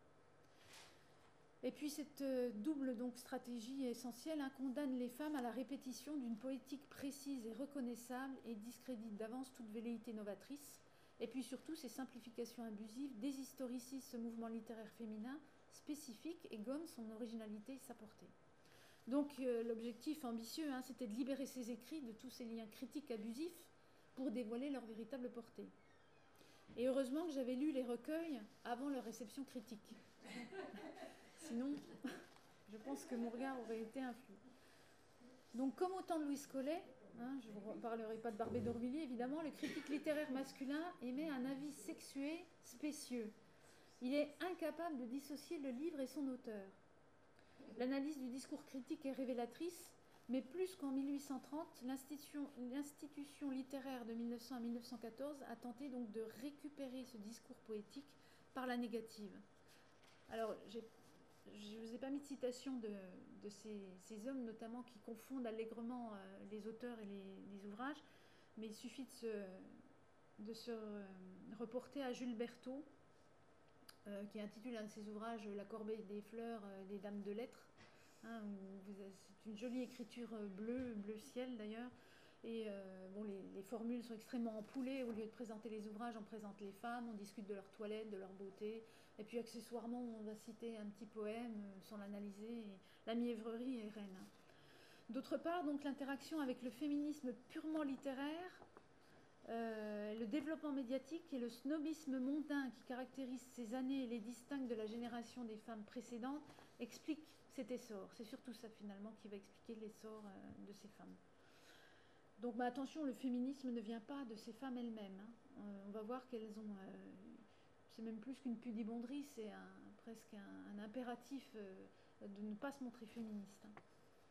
Et puis cette double donc, stratégie essentielle hein, condamne les femmes à la répétition d'une poétique précise et reconnaissable et discrédite d'avance toute velléité novatrice. Et puis surtout, ces simplifications abusives déshistoricisent ce mouvement littéraire féminin spécifique et gomment son originalité et sa portée. Donc euh, l'objectif ambitieux, hein, c'était de libérer ces écrits de tous ces liens critiques abusifs pour dévoiler leur véritable portée. Et heureusement que j'avais lu les recueils avant leur réception critique. Sinon, je pense que mon regard aurait été influent. Donc, comme au temps de Louis Collet, hein, je ne parlerai pas de Barbé d'Aurevilliers, évidemment, le critique littéraire masculin émet un avis sexué spécieux. Il est incapable de dissocier le livre et son auteur. L'analyse du discours critique est révélatrice, mais plus qu'en mille huit cent trente, l'institution, l'institution littéraire de mille neuf cents à mille neuf cent quatorze a tenté donc de récupérer ce discours poétique par la négative. Alors, j'ai je ne vous ai pas mis de citation de, de ces, ces hommes, notamment qui confondent allègrement euh, les auteurs et les, les ouvrages, mais il suffit de se, de se euh, reporter à Jules Berthaud, euh, qui intitule un de ses ouvrages La corbeille des fleurs, euh, des dames de lettres. Hein, c'est une jolie écriture bleue, bleu ciel d'ailleurs. Et euh, bon, les, les formules sont extrêmement empoulées. Au lieu de présenter les ouvrages, on présente les femmes, on discute de leur toilette, de leur beauté. Et puis accessoirement, on va citer un petit poème euh, sans l'analyser. Et la mièvrerie est reine. D'autre part, donc l'interaction avec le féminisme purement littéraire Euh, le développement médiatique et le snobisme mondain qui caractérise ces années et les distingue de la génération des femmes précédentes expliquent cet essor. C'est surtout ça finalement qui va expliquer l'essor euh, de ces femmes. Donc bah, attention, le féminisme ne vient pas de ces femmes elles-mêmes. Hein. Euh, on va voir qu'elles ont... Euh, c'est même plus qu'une pudibonderie, c'est un, presque un, un impératif euh, de ne pas se montrer féministe. Hein.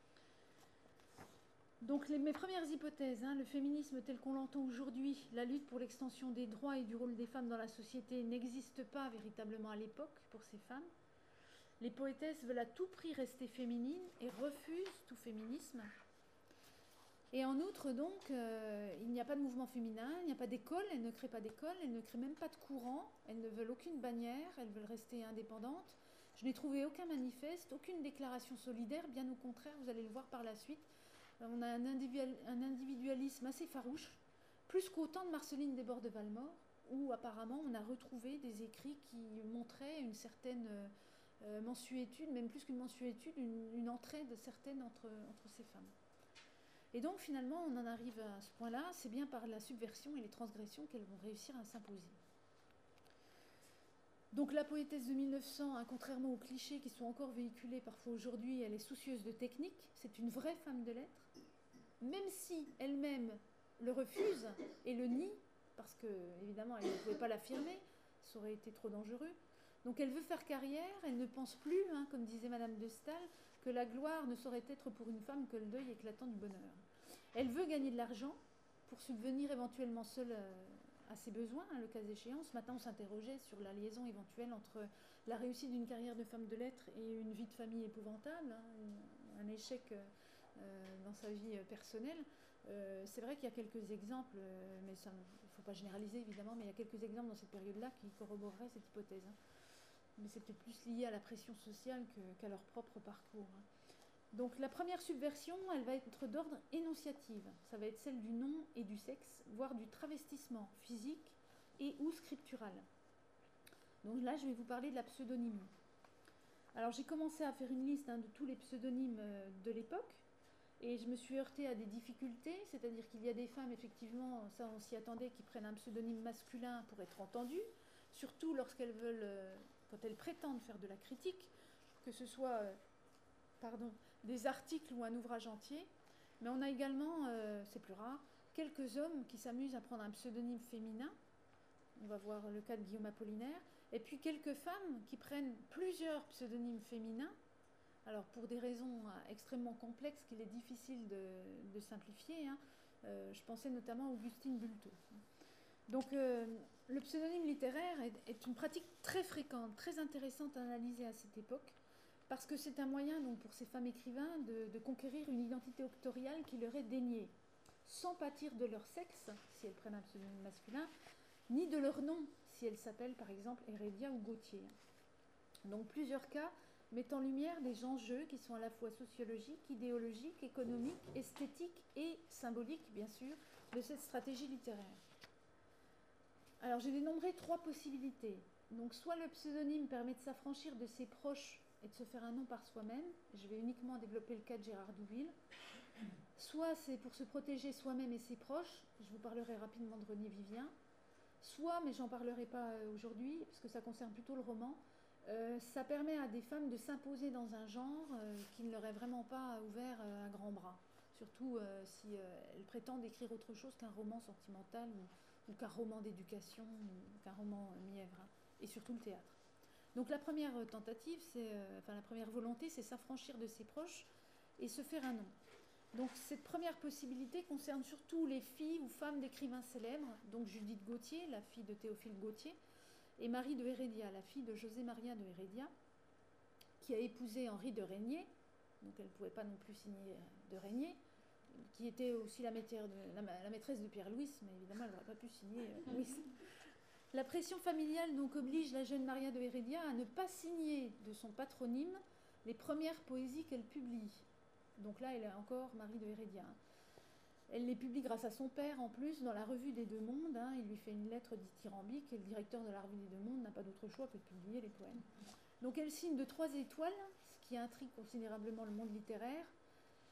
Donc les, mes premières hypothèses, hein, le féminisme tel qu'on l'entend aujourd'hui, la lutte pour l'extension des droits et du rôle des femmes dans la société n'existe pas véritablement à l'époque pour ces femmes. Les poétesses veulent à tout prix rester féminines et refusent tout féminisme. Et en outre, donc, euh, il n'y a pas de mouvement féminin, il n'y a pas d'école, elles ne créent pas d'école, elles ne créent même pas de courant, elles ne veulent aucune bannière, elles veulent rester indépendantes. Je n'ai trouvé aucun manifeste, aucune déclaration solidaire, bien au contraire, vous allez le voir par la suite. On a un, individual, un individualisme assez farouche, plus qu'au temps de Marceline Desbordes-Valmore, où apparemment on a retrouvé des écrits qui montraient une certaine euh, mensuétude, même plus qu'une mensuétude, une, une entraide certaine entre, entre ces femmes. Et donc finalement on en arrive à ce point-là, c'est bien par la subversion et les transgressions qu'elles vont réussir à s'imposer. Donc la poétesse de mille neuf cents, hein, contrairement aux clichés qui sont encore véhiculés parfois aujourd'hui, elle est soucieuse de technique, c'est une vraie femme de lettres, même si elle-même le refuse et le nie, parce que évidemment elle ne pouvait pas l'affirmer, ça aurait été trop dangereux. Donc elle veut faire carrière, elle ne pense plus, hein, comme disait Madame de Staël, que la gloire ne saurait être pour une femme que le deuil éclatant du bonheur. Elle veut gagner de l'argent pour subvenir éventuellement seule euh, à ses besoins, hein, le cas échéant. Ce matin, on s'interrogeait sur la liaison éventuelle entre la réussite d'une carrière de femme de lettres et une vie de famille épouvantable, hein, un échec euh, dans sa vie personnelle. Euh, c'est vrai qu'il y a quelques exemples, euh, mais il ne faut pas généraliser évidemment, mais il y a quelques exemples dans cette période-là qui corroboreraient cette hypothèse. Hein. Mais c'est peut-être plus lié à la pression sociale que, qu'à leur propre parcours. Hein. Donc la première subversion, elle va être d'ordre énonciative. Ça va être celle du nom et du sexe, voire du travestissement physique et ou scriptural. Donc là, je vais vous parler de la pseudonymie. Alors j'ai commencé à faire une liste, hein, de tous les pseudonymes euh, de l'époque, et je me suis heurtée à des difficultés, c'est-à-dire qu'il y a des femmes, effectivement, ça on s'y attendait, qui prennent un pseudonyme masculin pour être entendues, surtout lorsqu'elles veulent, euh, quand elles prétendent faire de la critique, que ce soit... Euh, pardon, des articles ou un ouvrage entier, mais on a également, euh, c'est plus rare, quelques hommes qui s'amusent à prendre un pseudonyme féminin, on va voir le cas de Guillaume Apollinaire, et puis quelques femmes qui prennent plusieurs pseudonymes féminins, alors pour des raisons euh, extrêmement complexes qu'il est difficile de, de simplifier, hein. euh, je pensais notamment à Augustine Bulto. Donc euh, le pseudonyme littéraire est, est une pratique très fréquente, très intéressante à analyser à cette époque, parce que c'est un moyen donc, pour ces femmes écrivains de, de conquérir une identité octoriale qui leur est déniée, sans pâtir de leur sexe, si elles prennent un pseudonyme masculin, ni de leur nom, si elles s'appellent par exemple Hérédia ou Gautier. Donc plusieurs cas mettent en lumière des enjeux qui sont à la fois sociologiques, idéologiques, économiques, esthétiques et symboliques, bien sûr, de cette stratégie littéraire. Alors j'ai dénombré trois possibilités. Donc soit le pseudonyme permet de s'affranchir de ses proches et de se faire un nom par soi-même, je vais uniquement développer le cas de Gérard Douville, soit c'est pour se protéger soi-même et ses proches, je vous parlerai rapidement de René Vivien, soit, mais j'en parlerai pas aujourd'hui, parce que ça concerne plutôt le roman, euh, ça permet à des femmes de s'imposer dans un genre euh, qui ne leur est vraiment pas ouvert euh, à grands bras, surtout euh, si euh, elles prétendent écrire autre chose qu'un roman sentimental ou, ou qu'un roman d'éducation ou qu'un roman euh, mièvre, hein, et surtout le théâtre. Donc la première tentative, c'est, euh, enfin la première volonté, c'est s'affranchir de ses proches et se faire un nom. Donc cette première possibilité concerne surtout les filles ou femmes d'écrivains célèbres, donc Judith Gautier, la fille de Théophile Gautier, et Marie de Hérédia, la fille de José Maria de Hérédia, qui a épousé Henri de Régnier, donc elle ne pouvait pas non plus signer de Régnier, qui était aussi la, de, la, la maîtresse de Pierre-Louis, mais évidemment elle n'aurait pas pu signer euh, Louis. La pression familiale donc oblige la jeune Maria de Hérédia à ne pas signer de son patronyme les premières poésies qu'elle publie. Donc là, elle est encore Marie de Hérédia. Elle les publie grâce à son père, en plus, dans la revue des Deux Mondes. Hein. Il lui fait une lettre dithyrambique et le directeur de la revue des Deux Mondes n'a pas d'autre choix que de publier les poèmes. Donc elle signe de trois étoiles, ce qui intrigue considérablement le monde littéraire.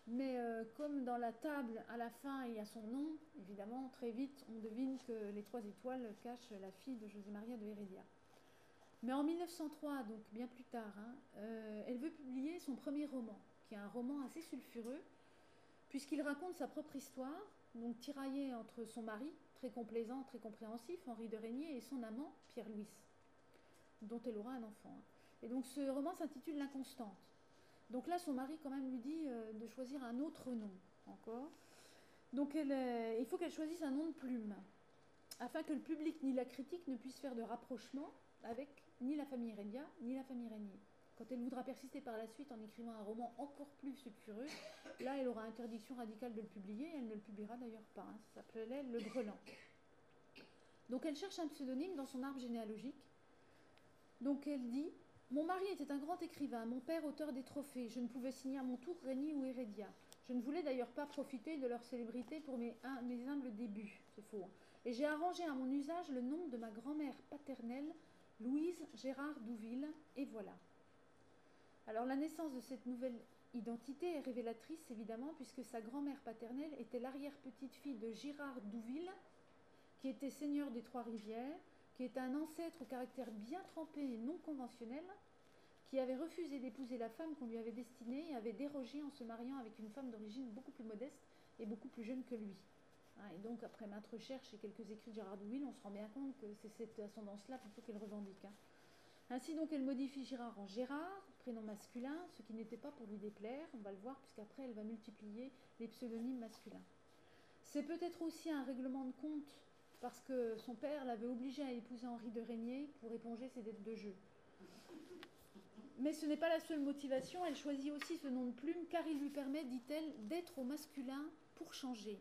Mais euh, comme dans la table, à la fin, il y a son nom, évidemment, très vite, on devine que les trois étoiles cachent la fille de José María de Heredia. Mais en mille neuf cent trois, donc bien plus tard, hein, euh, elle veut publier son premier roman, qui est un roman assez sulfureux, puisqu'il raconte sa propre histoire, donc tiraillée entre son mari, très complaisant, très compréhensif, Henri de Régnier, et son amant, Pierre-Louis, dont elle aura un enfant. Et donc ce roman s'intitule L'Inconstante. Donc là, son mari quand même lui dit euh, de choisir un autre nom, encore. Donc elle, euh, il faut qu'elle choisisse un nom de plume, afin que le public ni la critique ne puisse faire de rapprochement avec ni la famille Heredia, ni la famille Régnier. Quand elle voudra persister par la suite en écrivant un roman encore plus sulfureux, là, elle aura interdiction radicale de le publier, elle ne le publiera d'ailleurs pas, hein. Ça s'appelait Le Grelan. Donc elle cherche un pseudonyme dans son arbre généalogique. Donc elle dit « Mon mari était un grand écrivain, mon père auteur des trophées, je ne pouvais signer à mon tour Régnier ou Heredia. Je ne voulais d'ailleurs pas profiter de leur célébrité pour mes, hein, mes humbles débuts, c'est faux, hein. Et j'ai arrangé à mon usage le nom de ma grand-mère paternelle, Louise Gérard Douville, et voilà. » Alors la naissance de cette nouvelle identité est révélatrice évidemment puisque sa grand-mère paternelle était l'arrière-petite-fille de Girard Douville, qui était seigneur des Trois-Rivières, qui est un ancêtre au caractère bien trempé et non conventionnel, qui avait refusé d'épouser la femme qu'on lui avait destinée et avait dérogé en se mariant avec une femme d'origine beaucoup plus modeste et beaucoup plus jeune que lui. Et donc après maintes recherches et quelques écrits de Gérard Douville, on se rend bien compte que c'est cette ascendance-là plutôt qu'elle revendique. Ainsi donc elle modifie Girard en Gérard, prénom masculin, ce qui n'était pas pour lui déplaire, on va le voir, puisqu'après elle va multiplier les pseudonymes masculins. C'est peut-être aussi un règlement de compte, parce que son père l'avait obligée à épouser Henri de Régnier pour éponger ses dettes de jeu. Mais ce n'est pas la seule motivation, elle choisit aussi ce nom de plume, car il lui permet, dit-elle, d'être au masculin pour changer.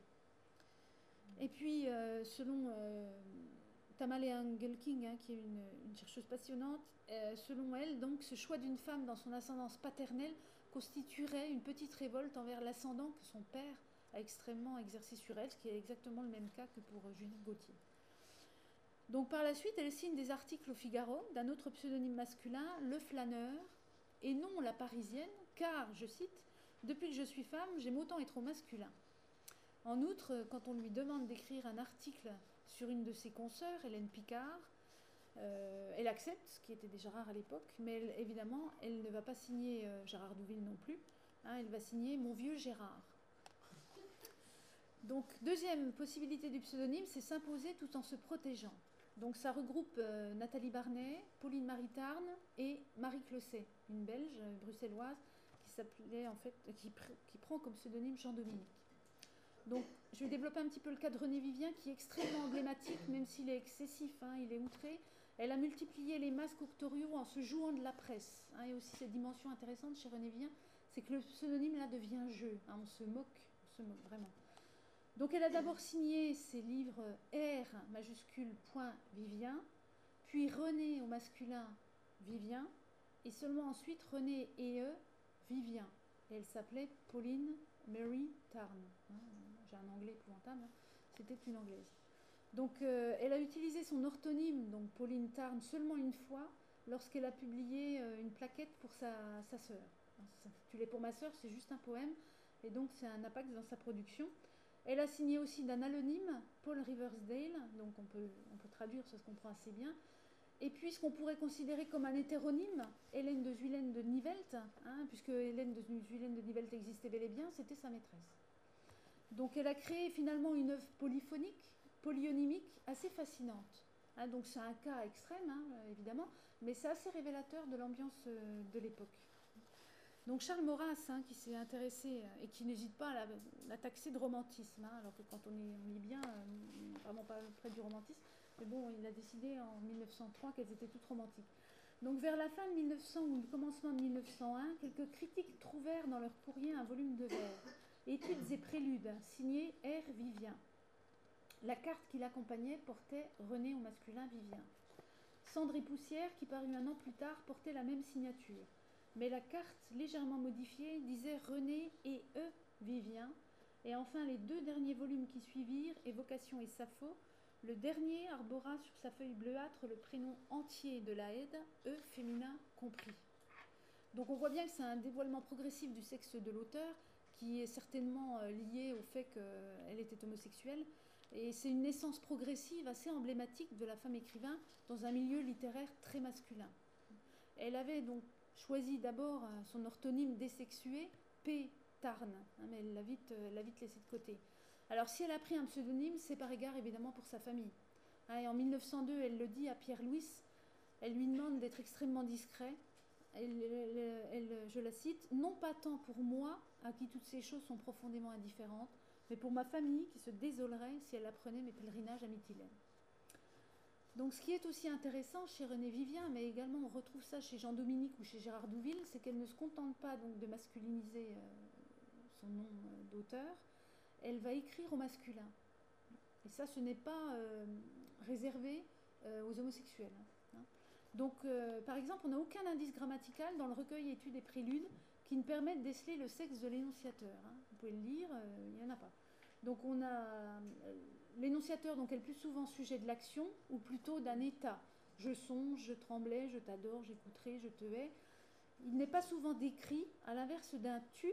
Et puis, euh, selon... Euh, Tamale Engelking, hein, qui est une, une chercheuse passionnante, euh, selon elle, donc, ce choix d'une femme dans son ascendance paternelle constituerait une petite révolte envers l'ascendant que son père a extrêmement exercé sur elle, ce qui est exactement le même cas que pour Judith Gauthier. Donc par la suite, elle signe des articles au Figaro d'un autre pseudonyme masculin, Le Flâneur, et non La Parisienne, car, je cite, « Depuis que je suis femme, j'aime autant être au masculin ». En outre, quand on lui demande d'écrire un article sur une de ses consoeurs, Hélène Picard, euh, elle accepte, ce qui était déjà rare à l'époque, mais elle, évidemment, elle ne va pas signer euh, Gérard Douville non plus, hein, elle va signer Mon vieux Gérard. Donc, deuxième possibilité du pseudonyme, c'est s'imposer tout en se protégeant. Donc, ça regroupe euh, Nathalie Barnet, Pauline Marie Tarn et Marie Closset, une Belge euh, bruxelloise qui s'appelait en fait, qui, pr qui prend comme pseudonyme Jean-Dominique. Donc, je vais développer un petit peu le cas de René Vivien, qui est extrêmement emblématique, même s'il est excessif, hein, il est outré. Elle a multiplié les masques octoriaux en se jouant de la presse. Hein, et aussi cette dimension intéressante chez René Vivien, c'est que le pseudonyme là devient jeu. Hein, on se moque, on se moque vraiment. Donc, elle a d'abord signé ses livres R majuscule point Vivien, puis René au masculin Vivien, et seulement ensuite René et E Vivien. Et elle s'appelait Pauline Mary Tarn. Hein, j'ai un anglais épouvantable, hein. C'était une anglaise. Donc, euh, elle a utilisé son orthonyme, donc Pauline Tarn, seulement une fois, lorsqu'elle a publié euh, une plaquette pour sa, sa sœur. S'intitulait Pour ma sœur, c'est juste un poème, et donc c'est un impact dans sa production. Elle a signé aussi d'un anonyme, Paul Riversdale, donc on peut, on peut traduire, ça se comprend assez bien. Et puis, ce qu'on pourrait considérer comme un hétéronyme, Hélène de Zuylène de Nivelt, hein, puisque Hélène de Zuylène de Nivelt existait bel et bien, c'était sa maîtresse. Donc, elle a créé finalement une œuvre polyphonique, polyonymique, assez fascinante. Hein, donc, c'est un cas extrême, hein, évidemment, mais c'est assez révélateur de l'ambiance euh, de l'époque. Donc, Charles Maurras, hein, qui s'est intéressé euh, et qui n'hésite pas à la, la taxer de romantisme, hein, alors que quand on, est, on lit bien, euh, vraiment pas près du romantisme, mais bon, il a décidé en mille neuf cent trois qu'elles étaient toutes romantiques. Donc vers la fin de mille neuf cents ou le commencement de mille neuf cent un, quelques critiques trouvèrent dans leur courrier un volume de vers, études et préludes, signé R. Vivien. La carte qui l'accompagnait portait René au masculin Vivien. Cendre et poussière, qui parut un an plus tard, portait la même signature. Mais la carte, légèrement modifiée, disait René et E. Vivien. Et enfin, les deux derniers volumes qui suivirent, Évocation et Sappho, le dernier arbora sur sa feuille bleuâtre le prénom entier de la Aide, E féminin compris. Donc on voit bien que c'est un dévoilement progressif du sexe de l'auteur qui est certainement euh, lié au fait qu'elle était homosexuelle. Et c'est une naissance progressive assez emblématique de la femme écrivain dans un milieu littéraire très masculin. Elle avait donc choisi d'abord son orthonyme désexué, P. Tarn, hein, mais elle l'a vite, euh, l'a vite laissé de côté. Alors si elle a pris un pseudonyme, c'est par égard évidemment pour sa famille. Hein, et en mille neuf cent deux, elle le dit à Pierre-Louis, elle lui demande d'être extrêmement discret. Elle, elle, elle, je la cite, « Non pas tant pour moi, à qui toutes ces choses sont profondément indifférentes, mais pour ma famille qui se désolerait si elle apprenait mes pèlerinages à Mytilène. » Donc ce qui est aussi intéressant chez Renée Vivien, mais également on retrouve ça chez Jean-Dominique ou chez Gérard Douville, c'est qu'elle ne se contente pas donc de masculiniser euh, son nom euh, d'auteur, elle va écrire au masculin. Et ça, ce n'est pas euh, réservé euh, aux homosexuels. Hein. Donc, euh, par exemple, on n'a aucun indice grammatical dans le recueil Études et préludes qui ne permettent de déceler le sexe de l'énonciateur. Hein. Vous pouvez le lire, euh, il n'y en a pas. Donc, on a euh, l'énonciateur donc, est le plus souvent sujet de l'action ou plutôt d'un état. Je songe, je tremblais, je t'adore, j'écouterai, je te hais. Il n'est pas souvent décrit, à l'inverse d'un tu,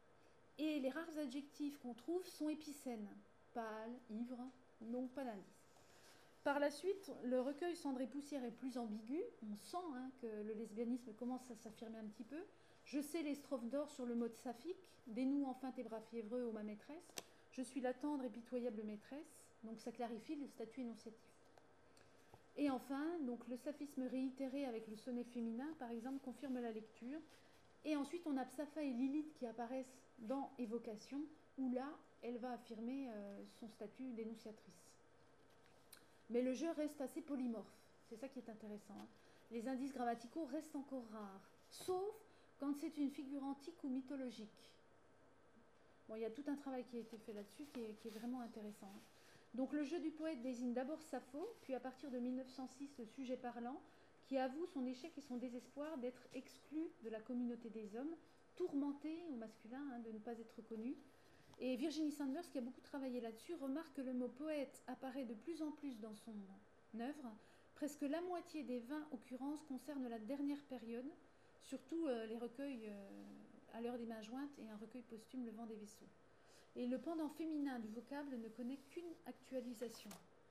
et les rares adjectifs qu'on trouve sont épicènes. Pâle, ivre, donc pas d'indice. Par la suite, le recueil Cendre et poussière est plus ambigu. On sent hein, que le lesbianisme commence à s'affirmer un petit peu. Je sais les strophes d'or sur le mode saphique. Dénoue enfin tes bras fiévreux, ô ma maîtresse. Je suis la tendre et pitoyable maîtresse. Donc ça clarifie le statut énonciatif. Et enfin, donc le saphisme réitéré avec le sonnet féminin, par exemple, confirme la lecture. Et ensuite, on a Psapha et Lilith qui apparaissent dans Évocation, où là, elle va affirmer euh, son statut d'énonciatrice. Mais le jeu reste assez polymorphe, c'est ça qui est intéressant. Hein. Les indices grammaticaux restent encore rares, sauf quand c'est une figure antique ou mythologique. Bon, il y a tout un travail qui a été fait là-dessus qui est, qui est vraiment intéressant. Hein. Donc le jeu du poète désigne d'abord Sappho, puis à partir de mille neuf cent six, le sujet parlant, qui avoue son échec et son désespoir d'être exclu de la communauté des hommes, tourmenté au masculin hein, de ne pas être connu. Et Virginie Sanders, qui a beaucoup travaillé là-dessus, remarque que le mot poète apparaît de plus en plus dans son œuvre. Presque la moitié des vingt occurrences concernent la dernière période, surtout euh, les recueils euh, à l'heure des mains jointes et un recueil posthume, Le vent des vaisseaux. Et le pendant féminin du vocable ne connaît qu'une actualisation.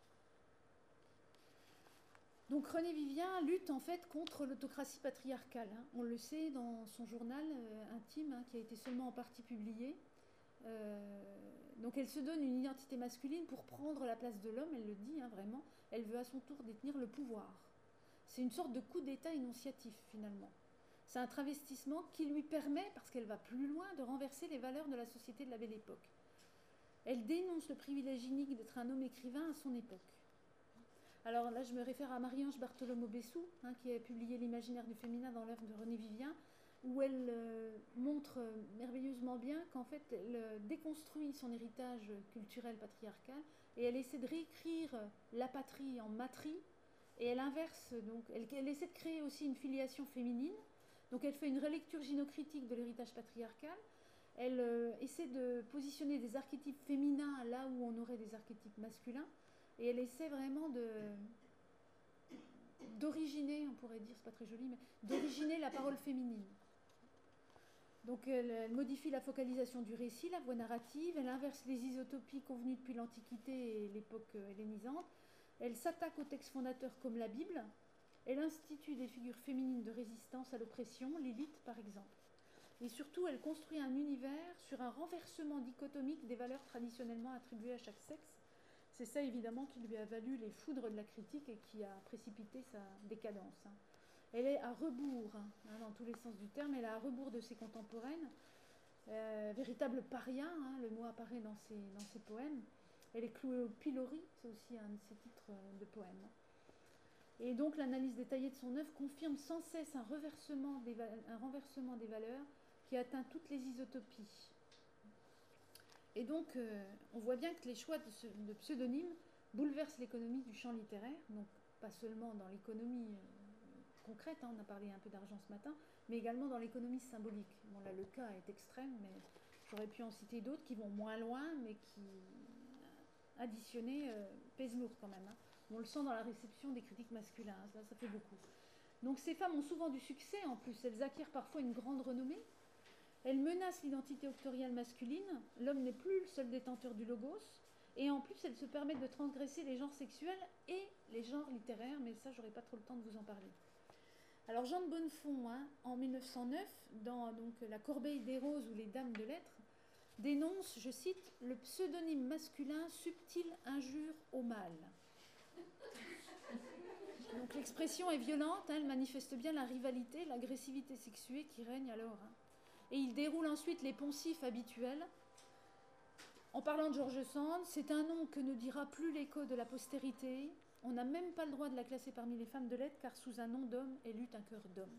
Donc Renée Vivien lutte en fait contre l'autocratie patriarcale. Hein. On le sait dans son journal euh, intime, hein, qui a été seulement en partie publié. Euh, donc elle se donne une identité masculine pour prendre la place de l'homme, elle le dit hein, vraiment, elle veut à son tour détenir le pouvoir. C'est une sorte de coup d'état énonciatif finalement. C'est un travestissement qui lui permet, parce qu'elle va plus loin, de renverser les valeurs de la société de la Belle Époque. Elle dénonce le privilège inique d'être un homme écrivain à son époque. Alors là je me réfère à Marie-Ange Bartholomeau-Bessou, hein, qui a publié L'imaginaire du féminin dans l'œuvre de Renée Vivien, où elle euh, montre euh, merveilleusement bien qu'en fait, elle euh, déconstruit son héritage culturel patriarcal et elle essaie de réécrire la patrie en matrie et elle inverse, donc, elle, elle essaie de créer aussi une filiation féminine. Donc elle fait une relecture gynocritique de l'héritage patriarcal, elle euh, essaie de positionner des archétypes féminins là où on aurait des archétypes masculins et elle essaie vraiment de... d'originer, on pourrait dire, c'est pas très joli, mais d'originer la parole féminine. Donc elle, elle modifie la focalisation du récit, la voie narrative, elle inverse les isotopies convenues depuis l'Antiquité et l'époque hellénisante, elle s'attaque aux textes fondateurs comme la Bible, elle institue des figures féminines de résistance à l'oppression, Lilith par exemple. Et surtout, elle construit un univers sur un renversement dichotomique des valeurs traditionnellement attribuées à chaque sexe. C'est ça évidemment qui lui a valu les foudres de la critique et qui a précipité sa décadence. Elle est à rebours, hein, dans tous les sens du terme, elle est à rebours de ses contemporaines. Euh, véritable paria, hein, le mot apparaît dans ses, dans ses poèmes. Elle est clouée au pilori, c'est aussi un de ses titres de poèmes. Et donc l'analyse détaillée de son œuvre confirme sans cesse un, reversement des, un renversement des valeurs qui atteint toutes les isotopies. Et donc euh, on voit bien que les choix de, ce, de pseudonymes bouleversent l'économie du champ littéraire, donc pas seulement dans l'économie euh, concrète, hein, on a parlé un peu d'argent ce matin, mais également dans l'économie symbolique. Bon là le cas est extrême, mais j'aurais pu en citer d'autres qui vont moins loin, mais qui, additionnés, euh, pèsent lourd quand même. Hein. On le sent dans la réception des critiques masculins, hein, ça, ça fait beaucoup. Donc ces femmes ont souvent du succès en plus, elles acquièrent parfois une grande renommée, Elle menace l'identité octoriale masculine, l'homme n'est plus le seul détenteur du logos, et en plus elle se permet de transgresser les genres sexuels et les genres littéraires, mais ça j'aurai pas trop le temps de vous en parler. Alors Jean de Bonnefond, hein, en mille neuf cent neuf, dans donc, La Corbeille des Roses ou Les Dames de Lettres, dénonce, je cite, le pseudonyme masculin subtile injure au mâle. Donc l'expression est violente, hein, elle manifeste bien la rivalité, l'agressivité sexuée qui règne alors. Hein. Et il déroule ensuite les poncifs habituels. En parlant de George Sand, c'est un nom que ne dira plus l'écho de la postérité. On n'a même pas le droit de la classer parmi les femmes de lettres, car sous un nom d'homme, elle eut un cœur d'homme.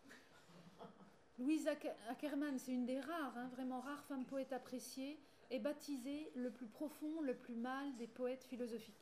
Louise Ackermann, c'est une des rares, hein, vraiment rares femmes poètes appréciées, est baptisée le plus profond, le plus mâle des poètes philosophiques.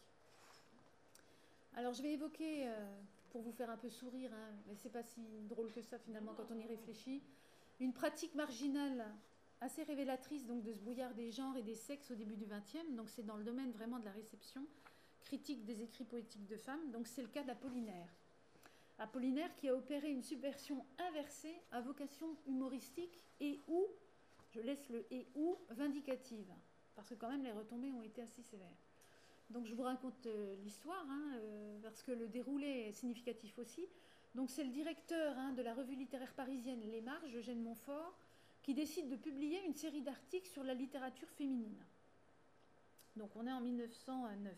Alors je vais évoquer, euh, pour vous faire un peu sourire, hein, mais c'est pas si drôle que ça finalement quand on y réfléchit, une pratique marginale assez révélatrice donc, de ce brouillard des genres et des sexes au début du vingtième, donc c'est dans le domaine vraiment de la réception critique des écrits poétiques de femmes, donc c'est le cas d'Apollinaire. Apollinaire qui a opéré une subversion inversée à vocation humoristique et ou, je laisse le et ou, vindicative, parce que quand même les retombées ont été assez sévères. Donc je vous raconte euh, l'histoire, hein, euh, parce que le déroulé est significatif aussi. Donc c'est le directeur hein, de la revue littéraire parisienne Les Marges, Eugène Montfort, qui décide de publier une série d'articles sur la littérature féminine. Donc on est en mille neuf cent neuf.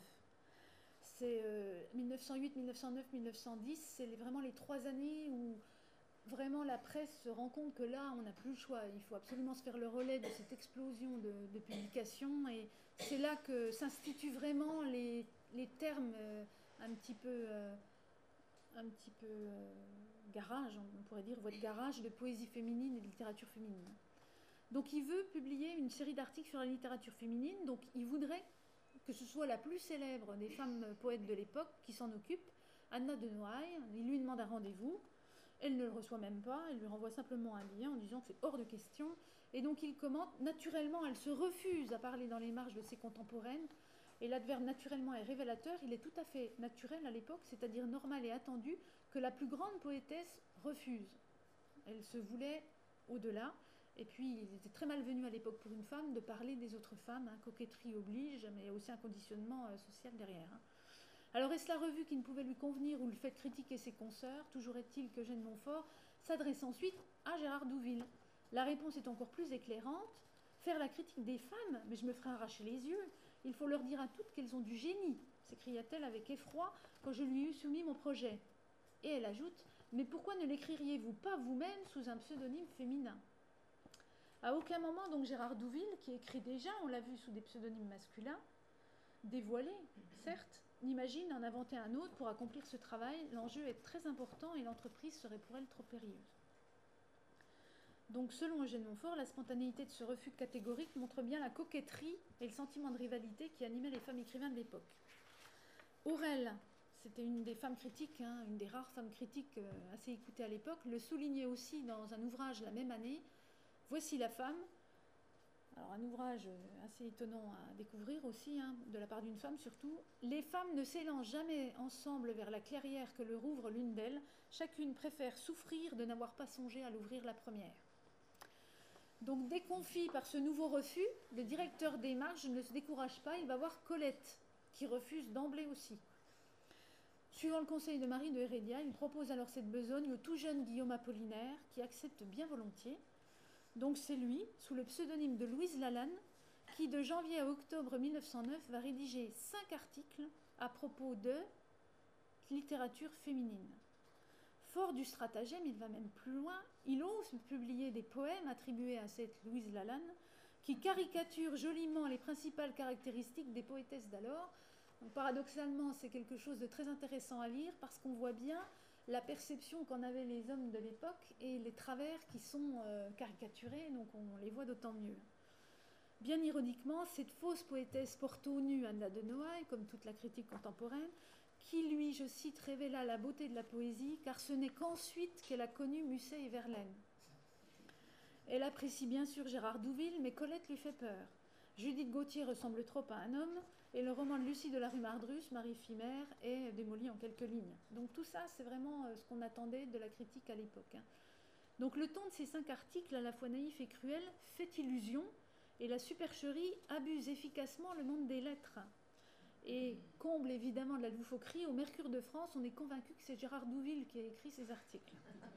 C'est euh, mille neuf cent huit, mille neuf cent neuf, mille neuf cent dix, c'est les, vraiment les trois années où vraiment la presse se rend compte que là, on n'a plus le choix. Il faut absolument se faire le relais de cette explosion de, de publications. Et c'est là que s'instituent vraiment les, les termes euh, un petit peu, euh, un petit peu euh, garage, on pourrait dire, voie de garage de poésie féminine et de littérature féminine. Donc il veut publier une série d'articles sur la littérature féminine. Donc il voudrait que ce soit la plus célèbre des femmes poètes de l'époque qui s'en occupe, Anna de Noailles. Il lui demande un rendez-vous. Elle ne le reçoit même pas, elle lui renvoie simplement un lien en disant que c'est hors de question. Et donc il commente, naturellement, elle se refuse à parler dans les marges de ses contemporaines. Et l'adverbe naturellement est révélateur, il est tout à fait naturel à l'époque, c'est-à-dire normal et attendu, que la plus grande poétesse refuse. Elle se voulait au-delà. Et puis il était très malvenu à l'époque pour une femme de parler des autres femmes. Hein, coquetterie oblige, mais aussi un conditionnement euh, social derrière. Hein. Alors est-ce la revue qui ne pouvait lui convenir ou le fait de critiquer ses consoeurs? Toujours est-il que Eugène Montfort s'adresse ensuite à Gérard Douville. La réponse est encore plus éclairante. Faire la critique des femmes, mais je me ferai arracher les yeux. Il faut leur dire à toutes qu'elles ont du génie, s'écria-t-elle avec effroi quand je lui eus soumis mon projet. Et elle ajoute, mais pourquoi ne l'écririez-vous pas vous-même sous un pseudonyme féminin? À aucun moment, donc, Gérard Douville, qui écrit déjà, on l'a vu sous des pseudonymes masculins, dévoilés, certes, n'imagine en inventer un autre pour accomplir ce travail. L'enjeu est très important et l'entreprise serait pour elle trop périlleuse. Donc, selon Eugène Montfort, la spontanéité de ce refus catégorique montre bien la coquetterie et le sentiment de rivalité qui animaient les femmes écrivains de l'époque. Aurel, c'était une des femmes critiques, hein, une des rares femmes critiques euh, assez écoutées à l'époque, le soulignait aussi dans un ouvrage la même année, Voici la femme. Alors un ouvrage assez étonnant à découvrir aussi, hein, de la part d'une femme surtout. Les femmes ne s'élancent jamais ensemble vers la clairière que leur ouvre l'une d'elles. Chacune préfère souffrir de n'avoir pas songé à l'ouvrir la première. Donc déconfit par ce nouveau refus, le directeur des Marges ne se décourage pas, il va voir Colette, qui refuse d'emblée aussi. Suivant le conseil de Marie de Hérédia, il propose alors cette besogne au tout jeune Guillaume Apollinaire, qui accepte bien volontiers. Donc c'est lui, sous le pseudonyme de Louise Lalanne, qui de janvier à octobre mille neuf cent neuf va rédiger cinq articles à propos de littérature féminine. Fort du stratagème, il va même plus loin, il ose publier des poèmes attribués à cette Louise Lalanne, qui caricaturent joliment les principales caractéristiques des poétesses d'alors. Donc, paradoxalement, c'est quelque chose de très intéressant à lire parce qu'on voit bien la perception qu'en avaient les hommes de l'époque et les travers qui sont euh, caricaturés, donc on les voit d'autant mieux. Bien ironiquement, cette fausse poétesse porte au nu Anna de Noailles, comme toute la critique contemporaine, qui lui, je cite, révéla la beauté de la poésie, car ce n'est qu'ensuite qu'elle a connu Musset et Verlaine. Elle apprécie bien sûr Gérard Douville, mais Colette lui fait peur. Judith Gautier ressemble trop à un homme, et le roman de Lucie de la rue Mardrus, Marie Phimère, est démoli en quelques lignes. Donc tout ça, c'est vraiment ce qu'on attendait de la critique à l'époque. Donc le ton de ces cinq articles, à la fois naïf et cruel, fait illusion, et la supercherie abuse efficacement le monde des lettres. Et comble évidemment de la loufoquerie, au Mercure de France, on est convaincu que c'est Gérard Douville qui a écrit ces articles.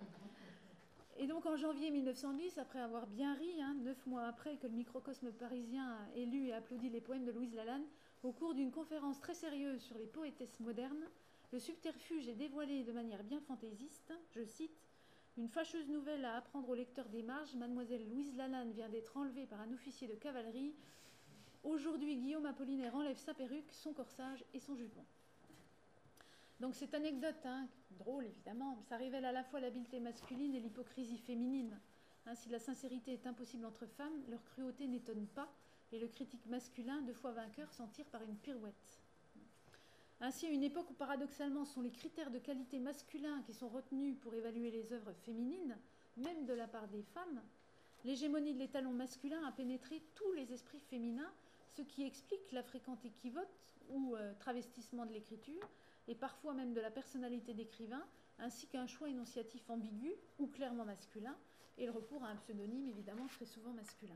Et donc en janvier mille neuf cent dix, après avoir bien ri, hein, neuf mois après que le microcosme parisien a élu et applaudi les poèmes de Louise Lalanne, au cours d'une conférence très sérieuse sur les poétesses modernes, le subterfuge est dévoilé de manière bien fantaisiste, je cite, « Une fâcheuse nouvelle à apprendre au lecteur des marges, mademoiselle Louise Lalanne vient d'être enlevée par un officier de cavalerie. Aujourd'hui, Guillaume Apollinaire enlève sa perruque, son corsage et son jupon. » Donc cette anecdote, hein, drôle évidemment, ça révèle à la fois l'habileté masculine et l'hypocrisie féminine. Hein, si la sincérité est impossible entre femmes, leur cruauté n'étonne pas, et le critique masculin, deux fois vainqueur, s'en tire par une pirouette. Ainsi, à une époque où paradoxalement ce sont les critères de qualité masculins qui sont retenus pour évaluer les œuvres féminines, même de la part des femmes, l'hégémonie de l'étalon masculin a pénétré tous les esprits féminins, ce qui explique la fréquente équivoque ou euh, travestissement de l'écriture, et parfois même de la personnalité d'écrivain, ainsi qu'un choix énonciatif ambigu ou clairement masculin, et le recours à un pseudonyme évidemment très souvent masculin.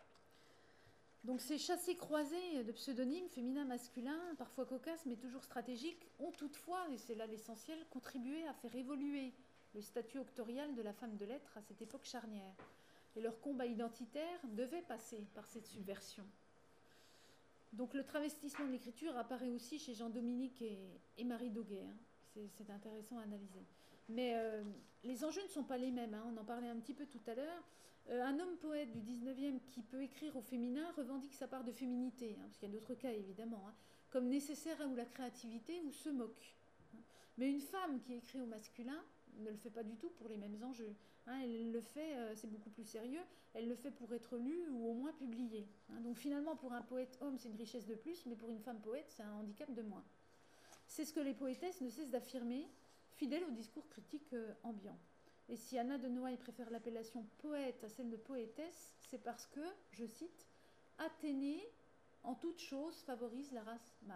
Donc ces chassés-croisés de pseudonymes féminins masculins, parfois cocasses mais toujours stratégiques, ont toutefois, et c'est là l'essentiel, contribué à faire évoluer le statut octorial de la femme de lettres à cette époque charnière. Et leur combat identitaire devait passer par cette subversion. Donc le travestissement de l'écriture apparaît aussi chez Jean-Dominique et, et Marie Doguet. Hein. C'est intéressant à analyser. Mais euh, les enjeux ne sont pas les mêmes. Hein. On en parlait un petit peu tout à l'heure. Euh, un homme poète du dix-neuvième qui peut écrire au féminin revendique sa part de féminité, hein, parce qu'il y a d'autres cas évidemment, hein, comme nécessaire ou la créativité, ou se moque. Hein. Mais une femme qui écrit au masculin ne le fait pas du tout pour les mêmes enjeux. Hein, elle le fait, euh, c'est beaucoup plus sérieux, elle le fait pour être lue ou au moins publiée. Hein. Donc finalement, pour un poète homme, c'est une richesse de plus, mais pour une femme poète, c'est un handicap de moins. C'est ce que les poétesses ne cessent d'affirmer, fidèles au discours critique euh, ambiant. Et si Anna de Noailles préfère l'appellation poète à celle de poétesse, c'est parce que, je cite, « Athénée, en toute chose, favorise la race mâle ».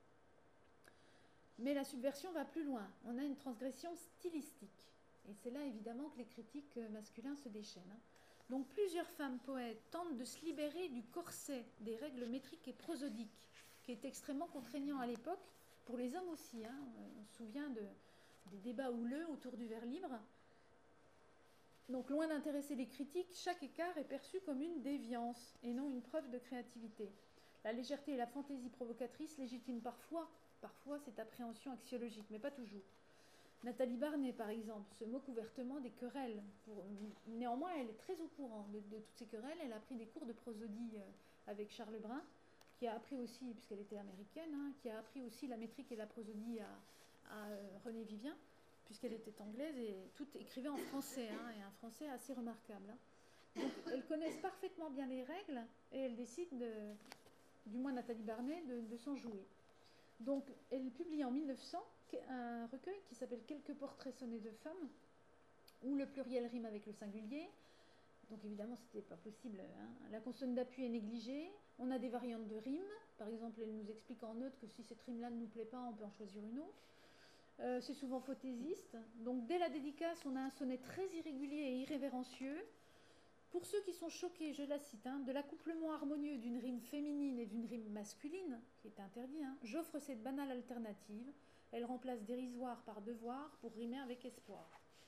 Mais la subversion va plus loin. On a une transgression stylistique. Et c'est là, évidemment, que les critiques masculins se déchaînent. Donc, plusieurs femmes poètes tentent de se libérer du corset des règles métriques et prosodiques, qui est extrêmement contraignant à l'époque, pour les hommes aussi. Hein. On se souvient de, des débats houleux autour du vers libre. Donc, loin d'intéresser les critiques, chaque écart est perçu comme une déviance et non une preuve de créativité. La légèreté et la fantaisie provocatrice légitiment parfois, parfois cette appréhension axiologique, mais pas toujours. Nathalie Barnet, par exemple, se moque ouvertement des querelles. Pour... Néanmoins, elle est très au courant de, de toutes ces querelles. Elle a pris des cours de prosodie avec Charles Brun, qui a appris aussi, puisqu'elle était américaine, hein, qui a appris aussi la métrique et la prosodie à, à René Vivien, puisqu'elle était anglaise et tout écrivait en français, hein, et un français assez remarquable. Hein. Donc, elles connaissent parfaitement bien les règles et elles décident, de, du moins Nathalie Barnet, de, de s'en jouer. Donc, elle publie en mille neuf cents un recueil qui s'appelle « Quelques portraits sonnés de femmes », où le pluriel rime avec le singulier. Donc, évidemment, ce n'était pas possible. Hein. La consonne d'appui est négligée. On a des variantes de rimes. Par exemple, elle nous explique en note que si cette rime-là ne nous plaît pas, on peut en choisir une autre. Euh, c'est souvent fantaisiste. Donc, dès la dédicace, on a un sonnet très irrégulier et irrévérencieux. Pour ceux qui sont choqués, je la cite, hein, de l'accouplement harmonieux d'une rime féminine et d'une rime masculine, qui est interdit, hein, j'offre cette banale alternative. Elle remplace dérisoire par devoir pour rimer avec espoir.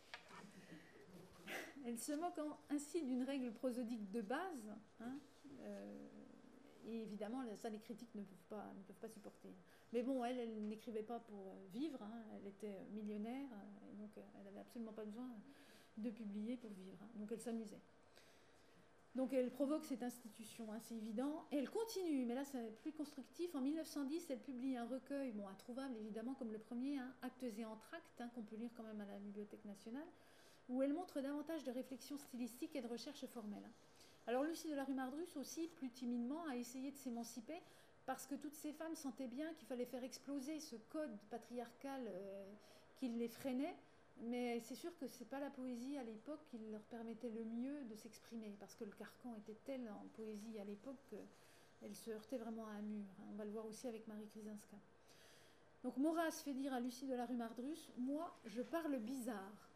Elle se moque ainsi d'une règle prosodique de base, hein, euh, et évidemment, ça, les critiques ne peuvent pas, ne peuvent pas supporter. Mais bon, elle, elle n'écrivait pas pour vivre, hein, elle était millionnaire, et donc elle n'avait absolument pas besoin de publier pour vivre, hein, donc elle s'amusait. Donc elle provoque cette institution, hein, c'est évident, et elle continue, mais là c'est plus constructif. En mille neuf cent dix, elle publie un recueil, bon, introuvable évidemment comme le premier, hein, Actes et entr'actes, hein, qu'on peut lire quand même à la Bibliothèque nationale, où elle montre davantage de réflexion stylistique et de recherche formelle. Alors Lucie de la rue Mardrus aussi, plus timidement, a essayé de s'émanciper, parce que toutes ces femmes sentaient bien qu'il fallait faire exploser ce code patriarcal euh, qui les freinait. Mais c'est sûr que ce n'est pas la poésie à l'époque qui leur permettait le mieux de s'exprimer, parce que le carcan était tel en poésie à l'époque qu'elle se heurtait vraiment à un mur. On va le voir aussi avec Marie Krizinska. Donc Maurras fait dire à Lucie de la rue Mardrus « Moi, je parle bizarre ».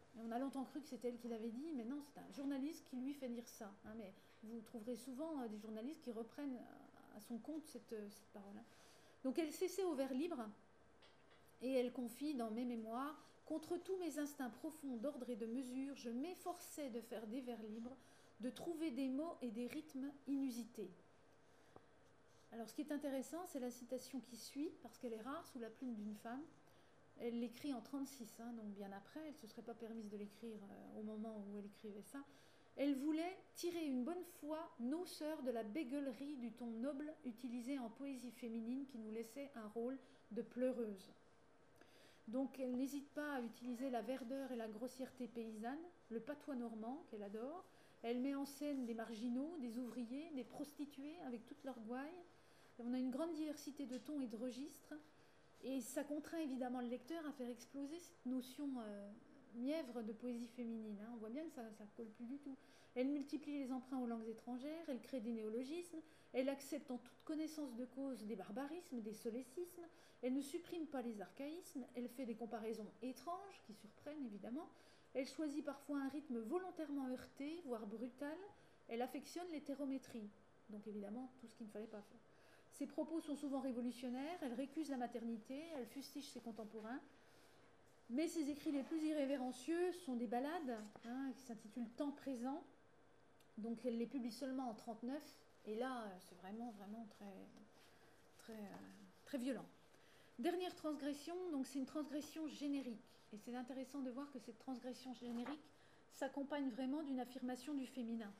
Et on a longtemps cru que c'était elle qui l'avait dit, mais non, c'est un journaliste qui lui fait dire ça. Hein, mais vous trouverez souvent euh, des journalistes qui reprennent à, à son compte cette, euh, cette parole. Hein. Donc elle s'essaie au vers libre, et elle confie dans mes mémoires: contre tous mes instincts profonds d'ordre et de mesure, je m'efforçais de faire des vers libres, de trouver des mots et des rythmes inusités. Alors ce qui est intéressant, c'est la citation qui suit, parce qu'elle est rare sous la plume d'une femme. Elle l'écrit en trente-six, hein, donc bien après, elle ne se serait pas permise de l'écrire euh, au moment où elle écrivait ça. Elle voulait tirer une bonne fois nos sœurs de la bégueulerie du ton noble utilisé en poésie féminine qui nous laissait un rôle de pleureuse. Donc elle n'hésite pas à utiliser la verdeur et la grossièreté paysanne, le patois normand qu'elle adore. Elle met en scène des marginaux, des ouvriers, des prostituées avec toute leur gouaille. On a une grande diversité de tons et de registres, et ça contraint évidemment le lecteur à faire exploser cette notion euh, mièvre de poésie féminine. Hein. On voit bien que ça ne colle plus du tout. Elle multiplie les emprunts aux langues étrangères, elle crée des néologismes, elle accepte en toute connaissance de cause des barbarismes, des solécismes, elle ne supprime pas les archaïsmes, elle fait des comparaisons étranges qui surprennent évidemment, elle choisit parfois un rythme volontairement heurté, voire brutal, elle affectionne l'hétérométrie, donc évidemment tout ce qu'il ne fallait pas faire. Ses propos sont souvent révolutionnaires, elle récuse la maternité, elle fustige ses contemporains, mais ses écrits les plus irrévérencieux sont des ballades hein, qui s'intitulent Temps présent, donc elle les publie seulement en trente-neuf, et là c'est vraiment vraiment très, très, euh, très violent. Dernière transgression, donc c'est une transgression générique, et c'est intéressant de voir que cette transgression générique s'accompagne vraiment d'une affirmation du féminin.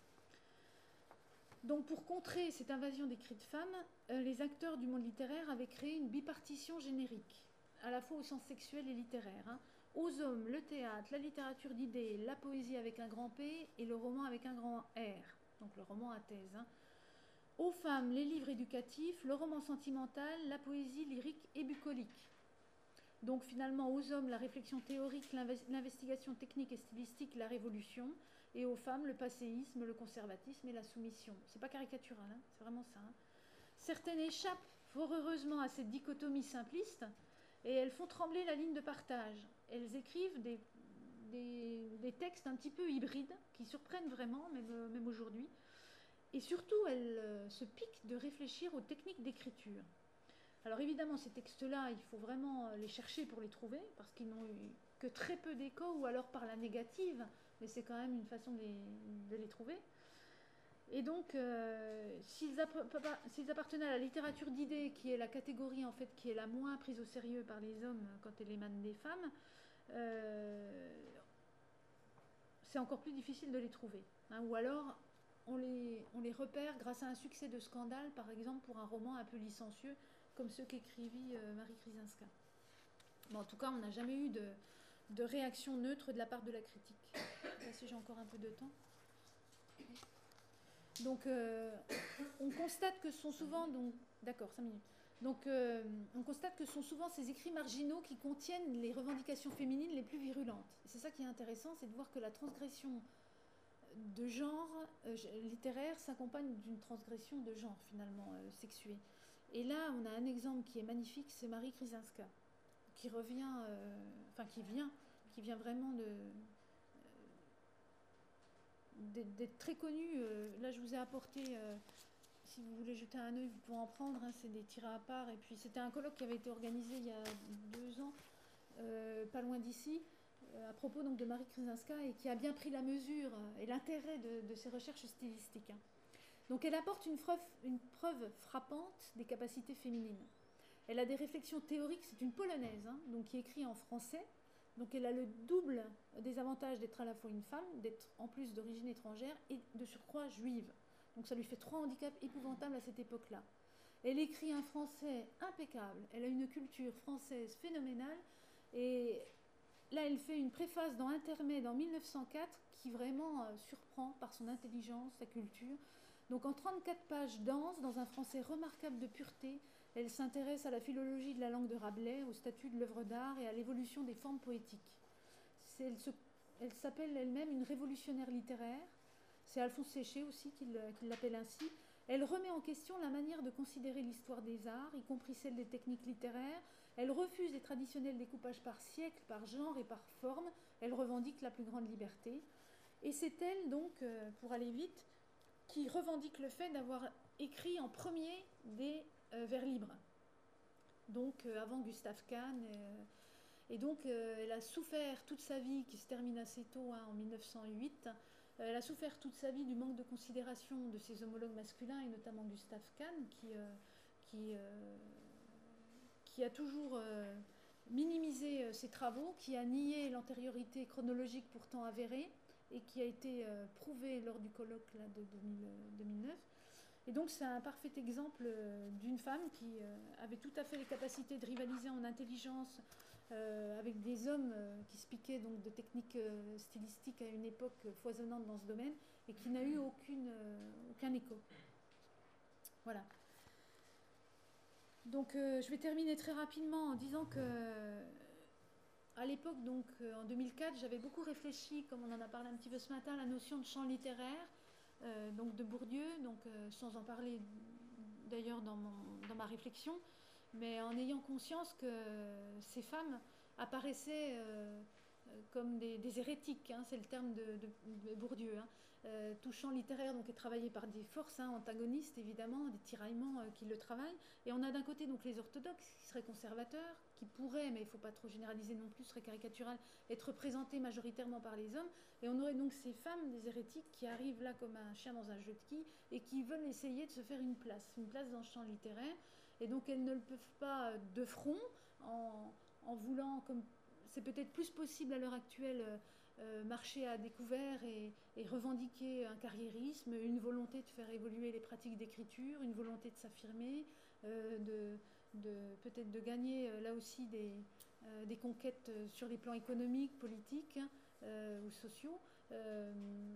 Donc pour contrer cette invasion des cris de femmes, euh, les acteurs du monde littéraire avaient créé une bipartition générique, à la fois au sens sexuel et littéraire. Hein. Aux hommes, le théâtre, la littérature d'idées, la poésie avec un grand P et le roman avec un grand R, donc le roman à thèse. Hein. Aux femmes, les livres éducatifs, le roman sentimental, la poésie lyrique et bucolique. Donc finalement, aux hommes, la réflexion théorique, l'investigation technique et stylistique, la révolution, et aux femmes, le passéisme, le conservatisme et la soumission. C'est pas caricatural, hein, c'est vraiment ça. Hein. Certaines échappent fort heureusement à cette dichotomie simpliste, et elles font trembler la ligne de partage. Elles écrivent des, des, des textes un petit peu hybrides, qui surprennent vraiment, même, même aujourd'hui. Et surtout, elles euh, se piquent de réfléchir aux techniques d'écriture. Alors évidemment, ces textes-là, il faut vraiment les chercher pour les trouver, parce qu'ils n'ont eu que très peu d'écho, ou alors par la négative, mais c'est quand même une façon de les, de les trouver. Et donc, euh, s'ils, s'ils appartenaient à la littérature d'idées, qui est la catégorie en fait qui est la moins prise au sérieux par les hommes quand elle émane des femmes, euh, c'est encore plus difficile de les trouver. Hein, ou alors, on les, on les repère grâce à un succès de scandale, par exemple pour un roman un peu licencieux, comme ceux qu'écrivit euh, Marie Krizinska. Bon, en tout cas, on n'a jamais eu de, de réaction neutre de la part de la critique. Là, si j'ai encore un peu de temps. Donc, euh, on constate que ce sont souvent... Donc, d'accord, cinq minutes. Donc, euh, on constate que ce sont souvent ces écrits marginaux qui contiennent les revendications féminines les plus virulentes. Et c'est ça qui est intéressant, c'est de voir que la transgression de genre euh, littéraire s'accompagne d'une transgression de genre, finalement, euh, sexuée. Et là, on a un exemple qui est magnifique, c'est Marie Krizinska, qui revient, euh, enfin qui vient, qui vient vraiment de, euh, d'être très connue. Euh, là, je vous ai apporté, euh, si vous voulez jeter un œil, vous pouvez en prendre, hein, c'est des tirés à part. Et puis, c'était un colloque qui avait été organisé il y a deux ans, euh, pas loin d'ici, euh, à propos donc, de Marie Krizinska, et qui a bien pris la mesure euh, et l'intérêt de, de ses recherches stylistiques. Hein. Donc elle apporte une preuve, une preuve frappante des capacités féminines. Elle a des réflexions théoriques, c'est une polonaise, hein, donc qui écrit en français, donc elle a le double des avantages d'être à la fois une femme, d'être en plus d'origine étrangère et de surcroît juive. Donc ça lui fait trois handicaps épouvantables à cette époque-là. Elle écrit un français impeccable, elle a une culture française phénoménale, et là elle fait une préface dans Intermède en mille neuf cent quatre qui vraiment euh, surprend par son intelligence, sa culture. Donc en trente-quatre pages denses, dans un français remarquable de pureté, elle s'intéresse à la philologie de la langue de Rabelais, au statut de l'œuvre d'art et à l'évolution des formes poétiques. Elle, se, elle s'appelle elle-même une révolutionnaire littéraire. C'est Alphonse Séché aussi qui, le, qui l'appelle ainsi. Elle remet en question la manière de considérer l'histoire des arts, y compris celle des techniques littéraires. Elle refuse les traditionnels découpages par siècle, par genre et par forme. Elle revendique la plus grande liberté. Et c'est elle, donc, euh, pour aller vite, qui revendique le fait d'avoir écrit en premier des euh, vers libres. Donc, euh, avant Gustave Kahn. Euh, et donc, euh, elle a souffert toute sa vie, qui se termine assez tôt, hein, en mille neuf cent huit. Euh, elle a souffert toute sa vie du manque de considération de ses homologues masculins, et notamment Gustave Kahn, qui, euh, qui, euh, qui a toujours euh, minimisé euh, ses travaux, qui a nié l'antériorité chronologique pourtant avérée, et qui a été euh, prouvé lors du colloque là, de deux mille neuf. Et donc c'est un parfait exemple euh, d'une femme qui euh, avait tout à fait les capacités de rivaliser en intelligence euh, avec des hommes euh, qui se piquaient donc, de techniques euh, stylistiques à une époque euh, foisonnante dans ce domaine, et qui n'a eu aucune, euh, aucun écho. Voilà. Donc euh, je vais terminer très rapidement en disant que à l'époque, donc euh, en deux mille quatre, j'avais beaucoup réfléchi, comme on en a parlé un petit peu ce matin, à la notion de champ littéraire, euh, donc de Bourdieu, donc euh, sans en parler d'ailleurs dans, mon, dans ma réflexion, mais en ayant conscience que ces femmes apparaissaient euh, comme des, des hérétiques, hein, c'est le terme de, de, de Bourdieu, hein. Euh, tout champ littéraire donc, est travaillé par des forces hein, antagonistes, évidemment, des tiraillements euh, qui le travaillent. Et on a d'un côté donc, les orthodoxes qui seraient conservateurs, qui pourraient, mais il ne faut pas trop généraliser non plus, serait caricatural, être représentés majoritairement par les hommes. Et on aurait donc ces femmes, des hérétiques, qui arrivent là comme un chien dans un jeu de quilles et qui veulent essayer de se faire une place, une place dans le champ littéraire. Et donc elles ne le peuvent pas de front, en, en voulant, comme c'est peut-être plus possible à l'heure actuelle, euh, marcher à découvert et, et revendiquer un carriérisme, une volonté de faire évoluer les pratiques d'écriture, une volonté de s'affirmer, euh, de, de, peut-être de gagner euh, là aussi des, euh, des conquêtes sur les plans économiques, politiques euh, ou sociaux. Euh,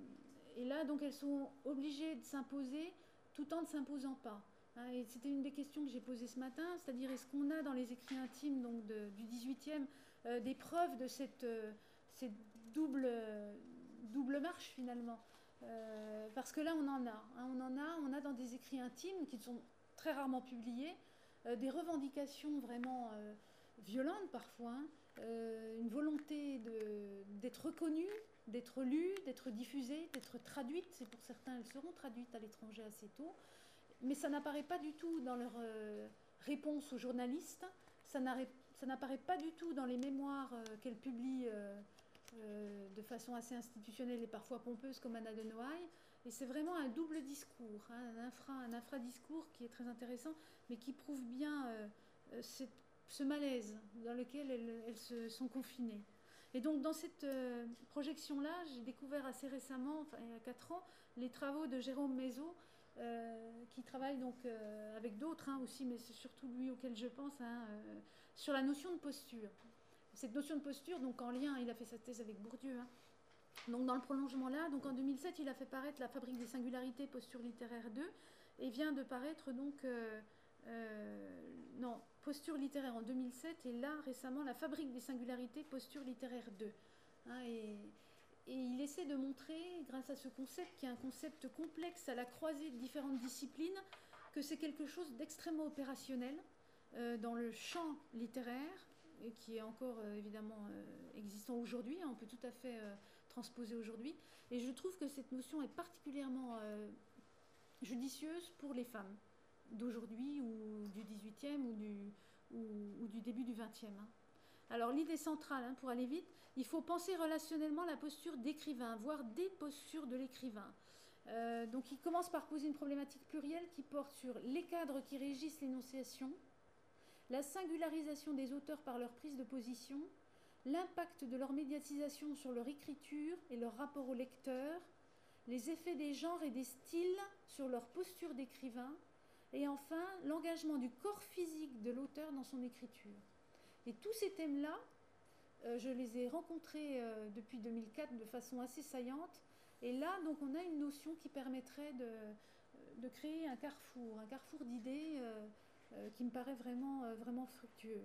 et là, donc, elles sont obligées de s'imposer tout en ne s'imposant pas. Hein, et c'était une des questions que j'ai posées ce matin, c'est-à-dire est-ce qu'on a dans les écrits intimes donc de, du dix-huitième euh, des preuves de cette, euh, cette double, euh, double marche finalement euh, parce que là on en a, hein, on en a, on a dans des écrits intimes qui sont très rarement publiés, euh, des revendications vraiment euh, violentes parfois, hein, euh, une volonté de, d'être reconnue, d'être lue, d'être diffusée, d'être traduite. C'est pour certains, elles seront traduites à l'étranger assez tôt, mais ça n'apparaît pas du tout dans leur euh, réponse aux journalistes, ça, ça n'apparaît pas du tout dans les mémoires euh, qu'elles publient euh, euh, de façon assez institutionnelle et parfois pompeuse comme Anna de Noailles. Et c'est vraiment un double discours, hein, un, infra, un infradiscours qui est très intéressant, mais qui prouve bien euh, cette, ce malaise dans lequel elles, elles se sont confinées. Et donc dans cette euh, projection-là, j'ai découvert assez récemment, enfin il y a quatre ans, les travaux de Jérôme Mézot, euh, qui travaille donc euh, avec d'autres hein, aussi, mais c'est surtout lui auquel je pense, hein, euh, sur la notion de posture. Cette notion de posture, donc en lien, il a fait sa thèse avec Bourdieu, hein. Donc dans le prolongement là, donc en deux mille sept, il a fait paraître La Fabrique des singularités, posture littéraire deux, et vient de paraître donc, euh, euh, non, posture littéraire en deux mille sept, et là récemment La Fabrique des singularités, posture littéraire deux. Hein, et, et il essaie de montrer, grâce à ce concept, qui est un concept complexe à la croisée de différentes disciplines, que c'est quelque chose d'extrêmement opérationnel euh, dans le champ littéraire, et qui est encore euh, évidemment euh, existant aujourd'hui, hein, on peut tout à fait euh, transposer aujourd'hui. Et je trouve que cette notion est particulièrement euh, judicieuse pour les femmes d'aujourd'hui ou du dix-huitième ou du, ou, ou du début du vingtième. Hein. Alors l'idée centrale, hein, pour aller vite, il faut penser relationnellement la posture d'écrivain, voire des postures de l'écrivain. Euh, donc il commence par poser une problématique plurielle qui porte sur les cadres qui régissent l'énonciation, la singularisation des auteurs par leur prise de position, l'impact de leur médiatisation sur leur écriture et leur rapport au lecteur, les effets des genres et des styles sur leur posture d'écrivain, et enfin l'engagement du corps physique de l'auteur dans son écriture. Et tous ces thèmes-là, euh, je les ai rencontrés euh, depuis deux mille quatre de façon assez saillante, et là donc on a une notion qui permettrait de, de créer un carrefour, un carrefour d'idées euh, euh, qui me paraît vraiment, euh, vraiment fructueux.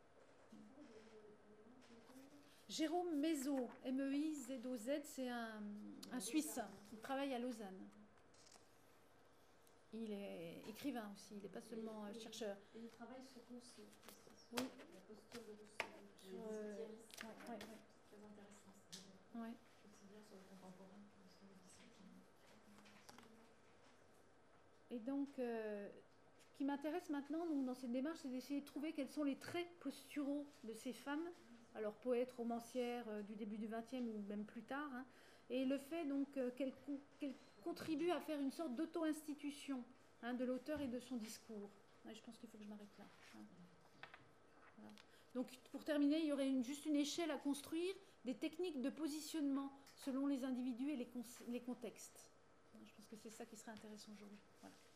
Jérôme Mézot, M E I Z O Z, c'est un, un Suisse, il travaille à Lausanne. Il est écrivain aussi, il n'est pas seulement chercheur.
Et il travaille sur Rousseau.
Oui.
La posture de Rousseau.
Sur, euh, ouais, ouais, ouais.
Très intéressant.
Ouais.
Aussi bien sur le contemporain que sur le disciple.
Et donc, euh, ce qui m'intéresse maintenant donc, dans cette démarche, c'est d'essayer de trouver quels sont les traits posturaux de ces femmes, alors poètes, romancières euh, du début du vingtième ou même plus tard, hein, et le fait donc euh, qu'elles co qu'elles contribuent à faire une sorte d'auto-institution hein, de l'auteur et de son discours. Ouais, je pense qu'il faut que je m'arrête là. Hein. Voilà. Donc, pour terminer, il y aurait une, juste une échelle à construire, des techniques de positionnement selon les individus et les, les contextes. Je pense que c'est ça qui serait intéressant aujourd'hui. Voilà.